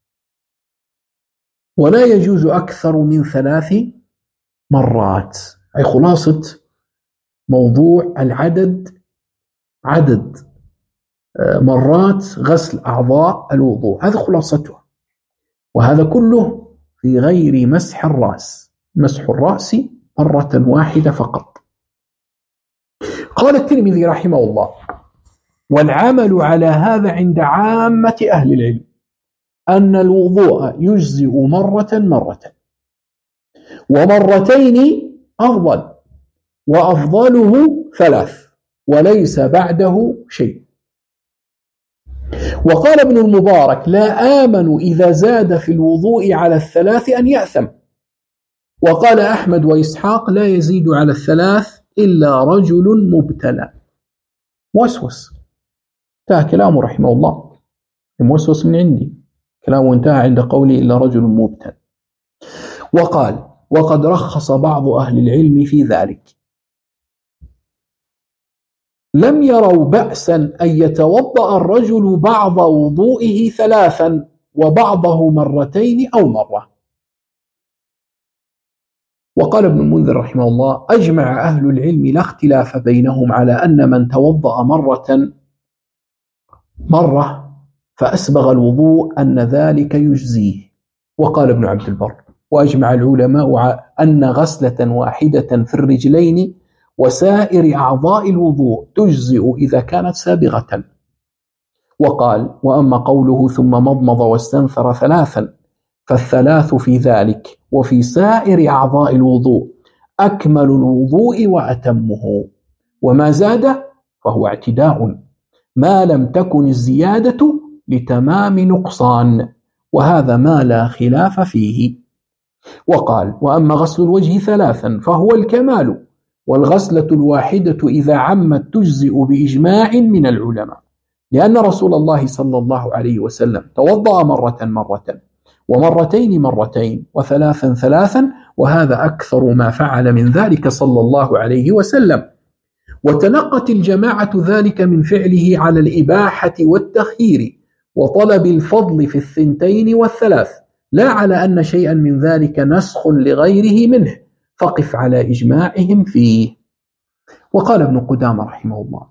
ولا يجوز أكثر من 3 مرات. أي خلاصة موضوع العدد، عدد مرات غسل أعضاء الوضوء، هذا خلاصتها، وهذا كله في غير مسح الرأس، مسح الرأس مرة واحدة فقط. قال الترمذي رحمه الله: والعمل على هذا عند عامة أهل العلم أن الوضوء يجزئ مرة مرة، ومرتين أفضل، وأفضله 3، وليس بعده شيء. وقال ابن المبارك: لا آمن إذا زاد في الوضوء على 3 أن يأثم. وقال أحمد وإسحاق: لا يزيد على 3 إلا رجل مبتلى. موسوس، انتهى كلامه رحمه الله، موسوس من عندي، كلامه انتهى عند قولي إلا رجل مبتلى. وقال: وقد رخص بعض أهل العلم في ذلك، لم يروا بأسا أن يتوضأ الرجل بعض وضوئه 3 وبعضه مرتين أو مرة. وقال ابن المنذر رحمه الله: أجمع أهل العلم لا اختلاف بينهم على أن من توضأ مرة فأسبغ الوضوء أن ذلك يجزيه. وقال ابن عبد البر: وأجمع العلماء أن غسلة واحدة في الرجلين وسائر أعضاء الوضوء تجزئ إذا كانت سابغة. وقال: وأما قوله ثم مضمض واستنثر 3 فال3 في ذلك وفي سائر أعضاء الوضوء أكمل الوضوء وأتمه، وما زاد فهو اعتداء ما لم تكن الزيادة لتمام نقصان، وهذا ما لا خلاف فيه. وقال: وأما غسل الوجه 3 فهو الكمال، والغسلة الواحدة إذا عمت تجزئ بإجماع من العلماء، لأن رسول الله صلى الله عليه وسلم توضأ مرة ومرتين مرتين و3 3، وهذا أكثر ما فعل من ذلك صلى الله عليه وسلم. وتلقت الجماعة ذلك من فعله على الإباحة والتخيير وطلب الفضل في 2 و3، لا على أن شيئا من ذلك نسخ لغيره منه، فقف على إجماعهم فيه. وقال ابن قدامة رحمه الله: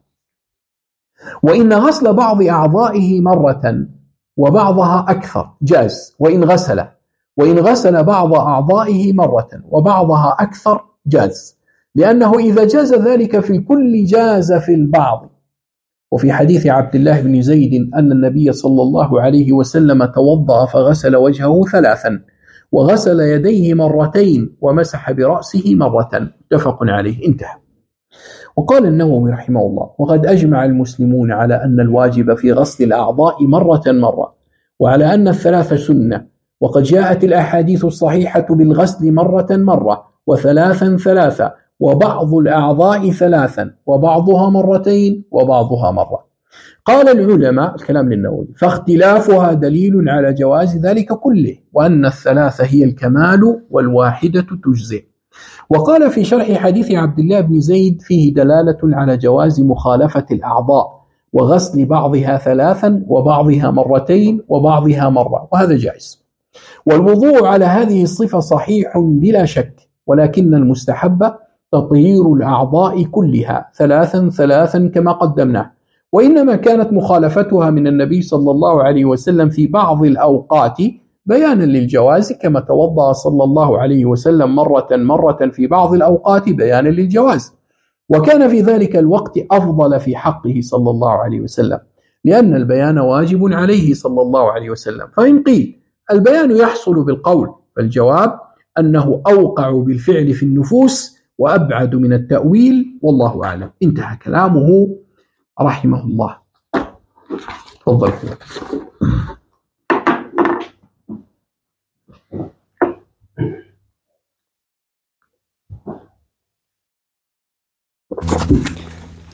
وإن غسل بعض أعضائه مرة وبعضها أكثر جاز، وإن غسل بعض أعضائه مرة وبعضها أكثر جاز، لأنه إذا جاز ذلك في الكل جاز في البعض. وفي حديث عبد الله بن زيد أن النبي صلى الله عليه وسلم توضأ فغسل وجهه 3 وغسل يديه مرتين ومسح برأسه مرة، متفق عليه، انتهى. وقال النووي رحمه الله: وقد أجمع المسلمون على أن الواجب في غسل الأعضاء مرة، وعلى أن ال3 سنة، وقد جاءت الأحاديث الصحيحة بالغسل مرة و3 3، وبعض الأعضاء 3 وبعضها مرتين وبعضها مرة. قال العلماء، الكلام للنووي: فاختلافها دليل على جواز ذلك كله، وأن ال3 هي الكمال والواحدة تجزئ. وقال في شرح حديث عبد الله بن زيد: فيه دلالة على جواز مخالفة الأعضاء وغسل بعضها 3 وبعضها مرتين وبعضها مرة، وهذا جائز. والوضوء على هذه الصفة صحيح بلا شك، ولكن المستحب تطهير الأعضاء كلها 3 3 كما قدمناه، وإنما كانت مخالفتها من النبي صلى الله عليه وسلم في بعض الأوقات بيانا للجواز، كما توضأ صلى الله عليه وسلم مرة في بعض الأوقات بيانا للجواز، وكان في ذلك الوقت أفضل في حقه صلى الله عليه وسلم، لأن البيان واجب عليه صلى الله عليه وسلم. فإن قيل البيان يحصل بالقول، فالجواب أنه أوقع بالفعل في النفوس وأبعد من التأويل، والله أعلم. انتهى كلامه رحمه الله. تفضل.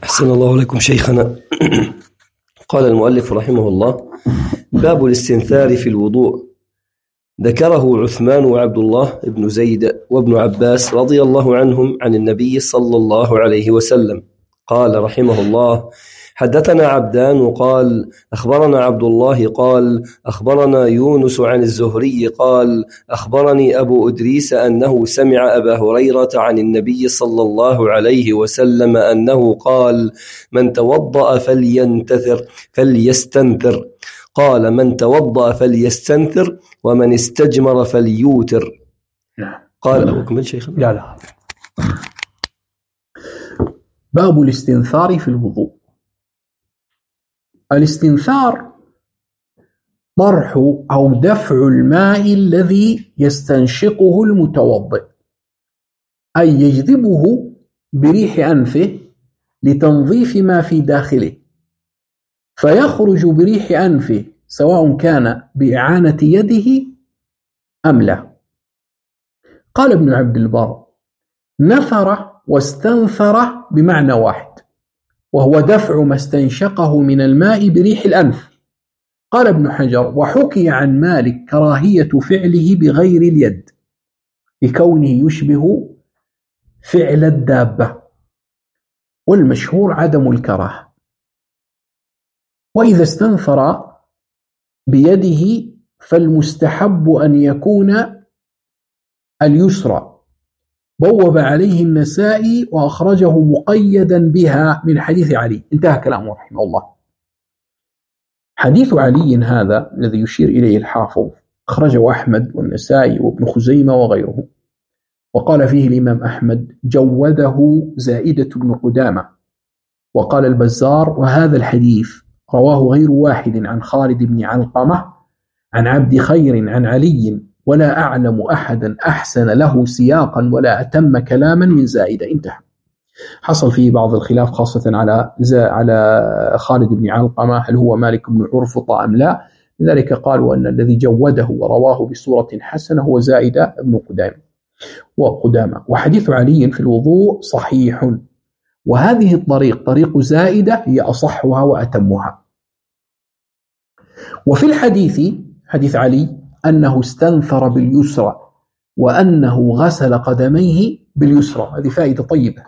أحسن الله عليكم شيخنا. قال المؤلف رحمه الله: باب الاستنثار في الوضوء. ذكره عثمان وعبد الله بن زيد وابن عباس رضي الله عنهم عن النبي صلى الله عليه وسلم. قال رحمه الله: حدثنا عبدان قال أخبرنا عبد الله قال أخبرنا يونس عن الزهري قال أخبرني أبو إدريس أنه سمع أبا هريرة عن النبي صلى الله عليه وسلم أنه قال: من توضأ فليستنثر. قال: من توضأ فليستنثر، ومن استجمر فليوتر. قال أكمل شيخنا. لا. باب الاستنثار في الوضوء. الاستنثار طرح أو دفع الماء الذي يستنشقه المتوضئ، أي يجذبه بريح أنفه لتنظيف ما في داخله، فيخرج بريح أنفه سواء كان بإعانة يده أم لا. قال ابن عبد البر: نثر واستنثر بمعنى واحد، وهو دفع ما استنشقه من الماء بريح الأنف. قال ابن حجر: وحكي عن مالك كراهية فعله بغير اليد لكونه يشبه فعل الدابة، والمشهور عدم الكراهة. وإذا استنثر بيده فالمستحب أن يكون اليسرى. بوب عليه النسائي وأخرجه مقيدا بها من حديث علي. انتهى كلامه رحمه الله. حديث علي هذا الذي يشير إليه الحافظ أخرجه أحمد والنسائي وابن خزيمة وغيره، وقال فيه الإمام أحمد: جوده زائدة بن قدامة. وقال البزار: وهذا الحديث رواه غير واحد عن خالد بن علقمة عن عبد خير عن علي، ولا أعلم أحدا أحسن له سياقا ولا أتم كلاما من زائدة. انتهى. حصل فيه بعض الخلاف خاصة على خالد بن علقمة، هل هو مالك بن عرفطة أم لا؟ لذلك قالوا أن الذي جوده ورواه بصورة حسنة هو زائدة بن قدامة. وحديث علي في الوضوء صحيح، وهذه الطريق طريق زائدة هي أصحها وأتمها. وفي الحديث حديث علي أنه استنثر باليسرى وأنه غسل قدميه باليسرى. هذه فائدة طيبة.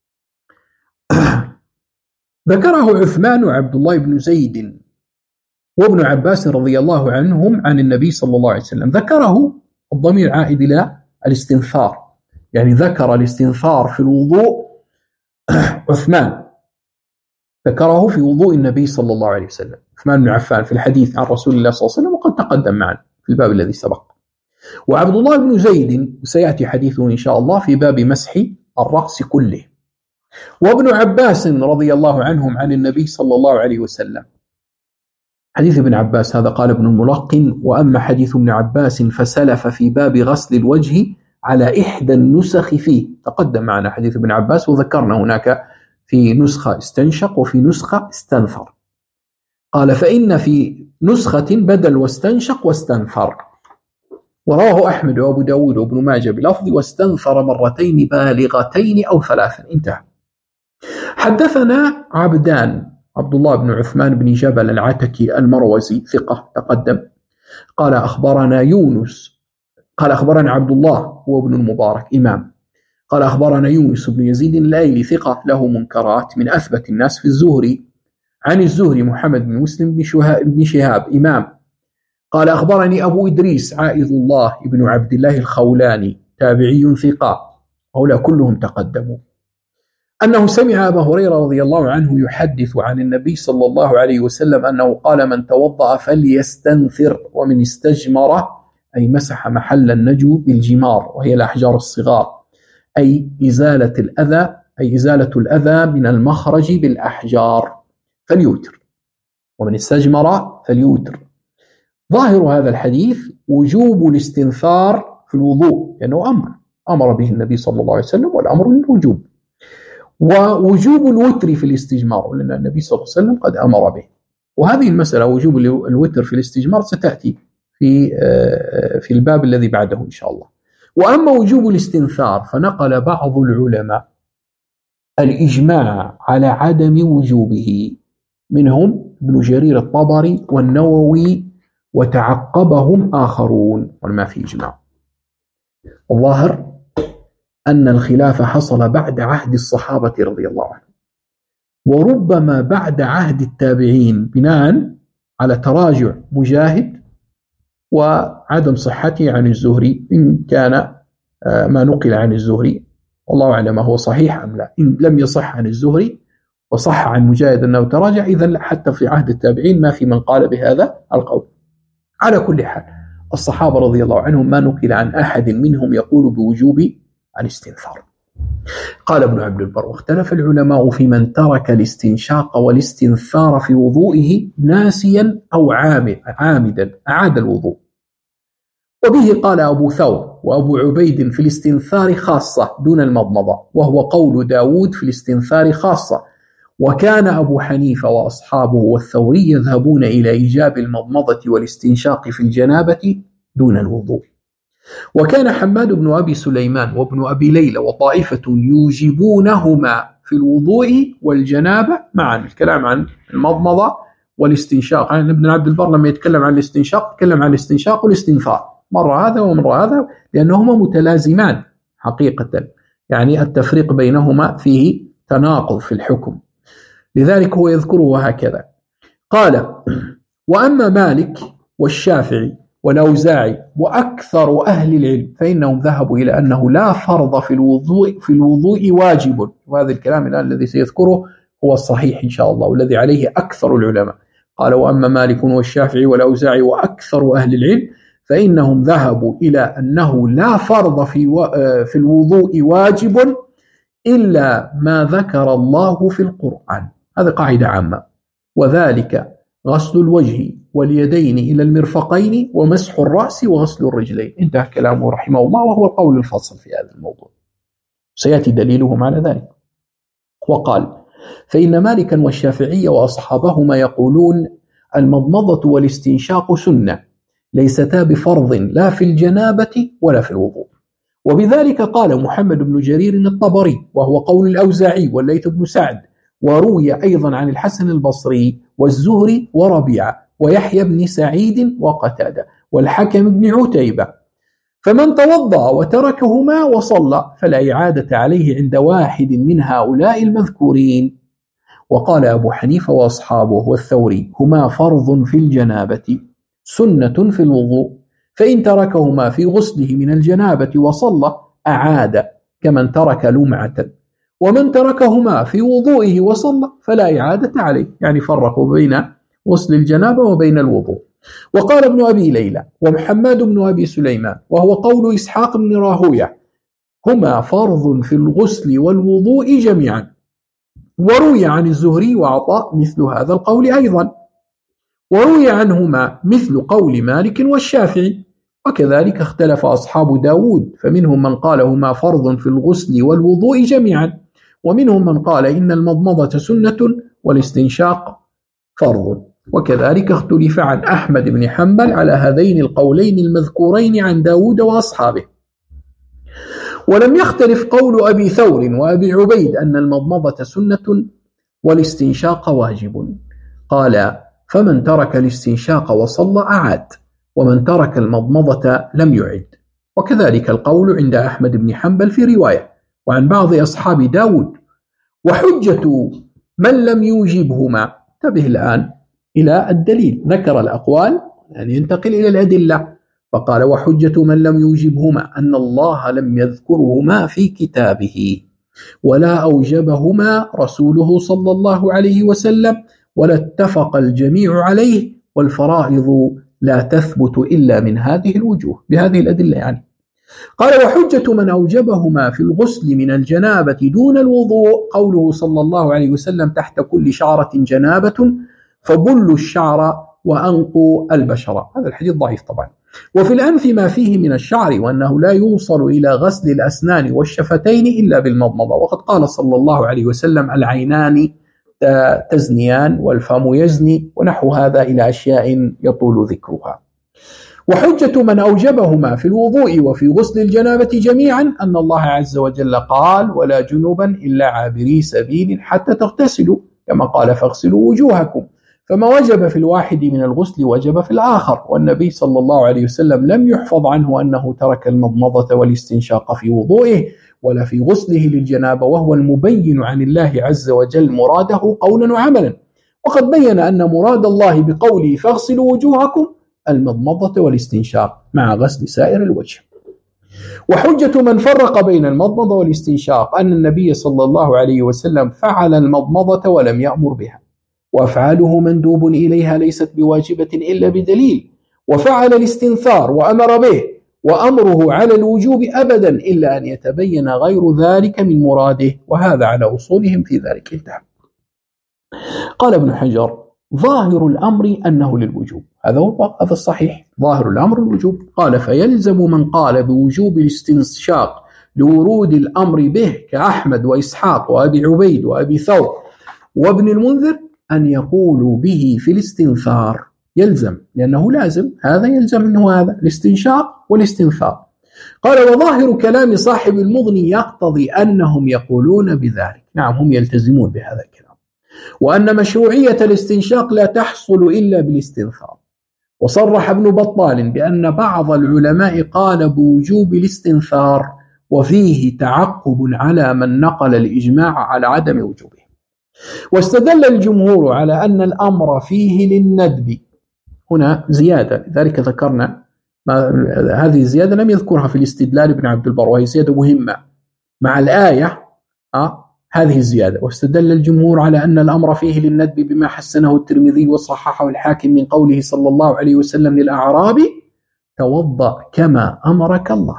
ذكره عثمان وعبد الله بن زيد وابن عباس رضي الله عنهم عن النبي صلى الله عليه وسلم. ذكره الضمير عائد إلى الاستنثار، يعني ذكر الاستنثار في الوضوء عثمان، ذكره في وضوء النبي صلى الله عليه وسلم، عثمان بن عفان، في الحديث عن رسول الله صلى الله عليه وسلم، وقد تقدم معنا في الباب الذي سبق. وعبد الله بن زيد سيأتي حديثه إن شاء الله في باب مسح الرأس كله. وابن عباس رضي الله عنهم عن النبي صلى الله عليه وسلم. حديث ابن عباس هذا قال ابن الملقن: وأما حديث ابن عباس فسلف في باب غسل الوجه على إحدى النسخ فيه. تقدم معنا حديث ابن عباس وذكرنا هناك في نسخة استنشق وفي نسخة استنثر. قال: فإن في نسخة بدل واستنشق واستنثر. ورواه أحمد وأبو داود وابن ماجه بلفظ واستنثر مرتين بالغتين أو ثلاثا. انتهى. حدثنا عبدان: عبد الله بن عثمان بن جبل العتكي المروزي ثقة تقدم. قال أخبرنا يونس، قال أخبرنا عبد الله هو ابن المبارك إمام. قال أخبرنا يونس بن يزيد الليلي ثقة له منكرات من أثبت الناس في الزهري، عن الزهري محمد بن مسلم بن شهاب إمام. قال أخبرني أبو إدريس عائذ الله ابن عبد الله الخولاني تابعي ثقة، هؤلاء كلهم تقدموا، أنه سمع أبا هريرة رضي الله عنه يحدث عن النبي صلى الله عليه وسلم أنه قال: من توضأ فليستنثر، ومن استجمر أي مسح محل النجو بالجمار وهي الأحجار الصغار، أي إزالة الأذى من المخرج بالأحجار، فليوتر. ومن استجمر فليوتر. ظاهر هذا الحديث وجوب الاستنثار في الوضوء، لأنه أمر به النبي صلى الله عليه وسلم، والأمر للوجوب. ووجوب الوتر في الاستجمار، لأن النبي صلى الله عليه وسلم قد أمر به. وهذه المسألة وجوب الوتر في الاستجمار ستأتي في الباب الذي بعده إن شاء الله. وأما وجوب الاستنثار فنقل بعض العلماء الإجماع على عدم وجوبه، منهم ابن جرير الطبري والنووي وتعقبهم آخرون، وما في إجماع. الظاهر أن الخلاف حصل بعد عهد الصحابة رضي الله عنهم، وربما بعد عهد التابعين، بناء على تراجع مجاهد وعدم صحته عن الزهري، إن كان ما نقل عن الزهري والله أعلم هو صحيح أم لا. إن لم يصح عن الزهري وصح عن مجاهد أنه تراجع، إذن حتى في عهد التابعين ما في من قال بهذا القول. على كل حال الصحابة رضي الله عنهم ما نقل عن أحد منهم يقول بوجوب الاستنثار. قال ابن عبد البر: واختلف العلماء في من ترك الاستنشاق والاستنثار في وضوئه ناسيا أو عامدا أعاد الوضوء. وبه قال أبو ثور وأبو عبيد في الاستنثار خاصة دون المضمضة، وهو قول داود في الاستنثار خاصة. وكان أبو حنيفة وأصحابه والثوري يذهبون إلى إيجاب المضمضة والاستنشاق في الجنابة دون الوضوء. وكان حماد بن أبي سليمان وابن أبي ليلى وطائفة يوجبونهما في الوضوء والجنابة معا. الكلام عن المضمضة والاستنشاق، عن ابن عبد البر لما يتكلم عن الاستنشاق يتكلم عن الاستنشاق والاستنثار، مرة هذا ومرة هذا، لأنهما متلازمان حقيقة، يعني التفريق بينهما فيه تناقض في الحكم، لذلك هو يذكره هكذا. قال: وأما مالك والشافعي والأوزاعي وأكثر أهل العلم فإنهم ذهبوا إلى أنه لا فرض في الوضوء واجب. وهذا الكلام الآن الذي سيذكره هو الصحيح إن شاء الله، والذي عليه أكثر العلماء. قال: وأما مالك والشافعي والأوزاعي وأكثر أهل العلم فإنهم ذهبوا إلى أنه لا فرض في الوضوء واجب إلا ما ذكر الله في القرآن. هذا قاعدة عامة، وذلك غسل الوجه واليدين إلى المرفقين ومسح الرأس وغسل الرجلين. انتهى كلامه رحمه الله، وهو القول الفصل في هذا الموضوع، سيأتي دليلهم على ذلك. وقال: فإن مالكا والشافعي وأصحابهما يقولون المضمضة والاستنشاق سنة ليستا بفرض لا في الجنابة ولا في الوضوء. وبذلك قال محمد بن جرير الطبري، وهو قول الأوزاعي والليث بن سعد، وروي أيضا عن الحسن البصري والزهري وربيعة ويحيى بن سعيد وقتادة والحكم بن عتيبة. فمن توضأ وتركهما وصلى فلا إعادة عليه عند واحد من هؤلاء المذكورين. وقال أبو حنيفة وأصحابه والثوري: هما فرض في الجنابة سنة في الوضوء، فإن تركهما في غسله من الجنابة وصلى أعاد كمن ترك لمعة، ومن تركهما في وضوئه وصلى فلا إعادة عليه. يعني فرقوا بين غسل الجنابة وبين الوضوء. وقال ابن أبي ليلى ومحمد بن أبي سليمان، وهو قول إسحاق بن راهوية: هما فرض في الغسل والوضوء جميعا. وروي عن الزهري وعطاء مثل هذا القول أيضا، وروي عنهما مثل قول مالك والشافعي. وكذلك اختلف أصحاب داود، فمنهم من قال هما فرض في الغسل والوضوء جميعا، ومنهم من قال إن المضمضة سنة والاستنشاق فرض. وكذلك اختلف عن أحمد بن حنبل على هذين القولين المذكورين عن داود وأصحابه. ولم يختلف قول أبي ثور وأبي عبيد أن المضمضة سنة والاستنشاق واجب. قال: فمن ترك الاستنشاق وصلى أعاد، ومن ترك المضمضة لم يعد. وكذلك القول عند أحمد بن حنبل في رواية وعن بعض أصحاب داود. وحجة من لم يوجبهما، انتبه الآن إلى الدليل، ذكر الأقوال يعني ينتقل إلى الأدلة، فقال: وحجة من لم يوجبهما أن الله لم يذكرهما في كتابه، ولا أوجبهما رسوله صلى الله عليه وسلم، ولا اتفق الجميع عليه، والفرائض لا تثبت إلا من هذه الوجوه، بهذه الأدلة يعني. قال: وحجة من أوجبهما في الغسل من الجنابة دون الوضوء قوله صلى الله عليه وسلم: تحت كل شعرة جنابة فبلوا الشعر وأنقوا البشرة. هذا الحديث ضعيف طبعا. وفي الأنف ما فيه من الشعر، وأنه لا يوصل إلى غسل الأسنان والشفتين إلا بالمضمضة. وقد قال صلى الله عليه وسلم: العينان تزنيان والفم يزني، ونحو هذا إلى أشياء يطول ذكرها. وحجة من أوجبهما في الوضوء وفي غسل الجنابة جميعا أن الله عز وجل قال ولا جنبا إلا عابري سبيل حتى تغتسلوا كما قال فاغسلوا وجوهكم، فما وجب في الواحد من الغسل وجب في الآخر. والنبي صلى الله عليه وسلم لم يحفظ عنه أنه ترك المضمضة والاستنشاق في وضوئه ولا في غسله للجنابة، وهو المبين عن الله عز وجل مراده قولا وعملا. وقد بين أن مراد الله بقوله فاغسلوا وجوهكم المضمضة والاستنشاق مع غسل سائر الوجه. وحجة من فرق بين المضمضة والاستنشاق أن النبي صلى الله عليه وسلم فعل المضمضة ولم يأمر بها، وأفعاله مندوب إليها ليست بواجبة إلا بدليل، وفعل الاستنثار وأمر به، وأمره على الوجوب أبدا إلا أن يتبين غير ذلك من مراده، وهذا على أصولهم في ذلك. انتهى. قال ابن حجر ظاهر الأمر أنه للوجوب، هذا الصحيح، ظاهر الأمر الوجوب. قال فيلزم من قال بوجوب الاستنشاق لورود الأمر به كأحمد وإسحاق وأبي عبيد وأبي ثور وابن المنذر أن يقولوا به في الاستنثار، يلزم، لأنه لازم، هذا يلزم منه هذا الاستنشاق والاستنثار. قال وظاهر كلام صاحب المغني يقتضي أنهم يقولون بذلك، نعم هم يلتزمون بهذا الكلام، وأن مشروعية الاستنشاق لا تحصل إلا بالاستنثار. وصرح ابن بطال بأن بعض العلماء قال بوجوب الاستنثار، وفيه تعقب على من نقل الإجماع على عدم وجوبه. واستدل الجمهور على أن الأمر فيه للندب، هنا زيادة، لذلك ذكرنا هذه الزيادة لم يذكرها في الاستدلال ابن عبد البر، وهي زيادة مهمة مع الآية هذه الزيادة. واستدل الجمهور على أن الأمر فيه للندب بما حسنه الترمذي وصححه الحاكم من قوله صلى الله عليه وسلم للأعرابي توضأ كما أمرك الله،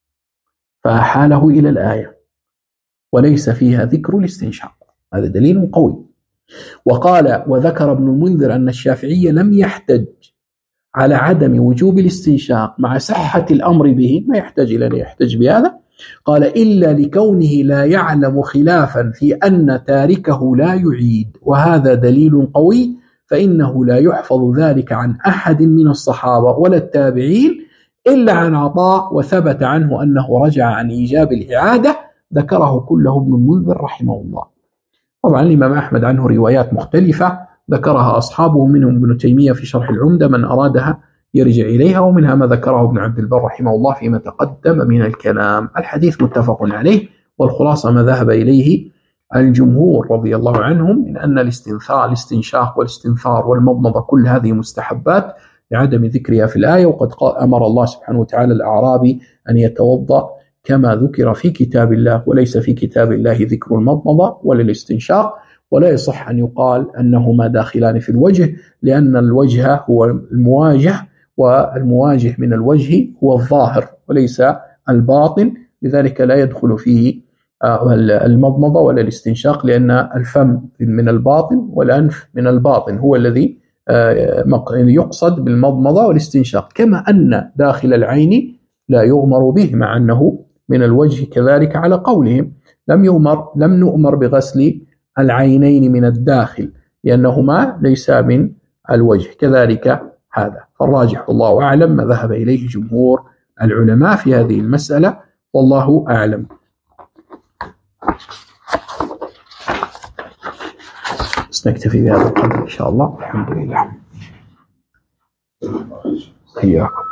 فأحاله إلى الآية وليس فيها ذكر الاستنشاق، هذا دليل قوي. وقال وذكر ابن المنذر أن الشافعي لم يحتج على عدم وجوب الاستنشاق مع صحة الأمر به، ما يحتاج إلى أن يحتج بهذا، قال إلا لكونه لا يعلم خلافا في أن تاركه لا يعيد، وهذا دليل قوي، فإنه لا يحفظ ذلك عن أحد من الصحابة ولا التابعين إلا عن عطاء، وثبت عنه أنه رجع عن إيجاب الإعادة، ذكره كله ابن المنذر رحمه الله. طبعا الإمام أحمد عنه روايات مختلفة ذكرها أصحابه، منهم ابن تيمية في شرح العمدة من أرادها يرجع إليها، ومنها ما ذكره ابن عبد البر رحمه الله فيما تقدم من الكلام. الحديث متفق عليه، والخلاصة ما ذهب إليه الجمهور رضي الله عنهم من أن الاستنشاق والاستنثار والمضمضة كل هذه مستحبات لعدم ذكرها في الآية. وقد أمر الله سبحانه وتعالى الأعرابي أن يتوضأ كما ذكر في كتاب الله، وليس في كتاب الله ذكر المضمضة ولا الاستنشاق. ولا يصح أن يقال أنهما داخلان في الوجه، لأن الوجه هو المواجه، والمواجه من الوجه هو الظاهر وليس الباطن، لذلك لا يدخل فيه المضمضة ولا الاستنشاق، لأن الفم من الباطن والأنف من الباطن هو الذي يقصد بالمضمضة والاستنشاق. كما أن داخل العين لا يؤمر به، مع أنه من الوجه كذلك على قولهم لم نؤمر بغسل العينين من الداخل لأنهما ليس من الوجه، كذلك هذا. فالراجح الله أعلم ما ذهب إليه جمهور العلماء في هذه المسألة، والله أعلم. نكتفي بهذا القدر إن شاء الله. الحمد لله. إياكم.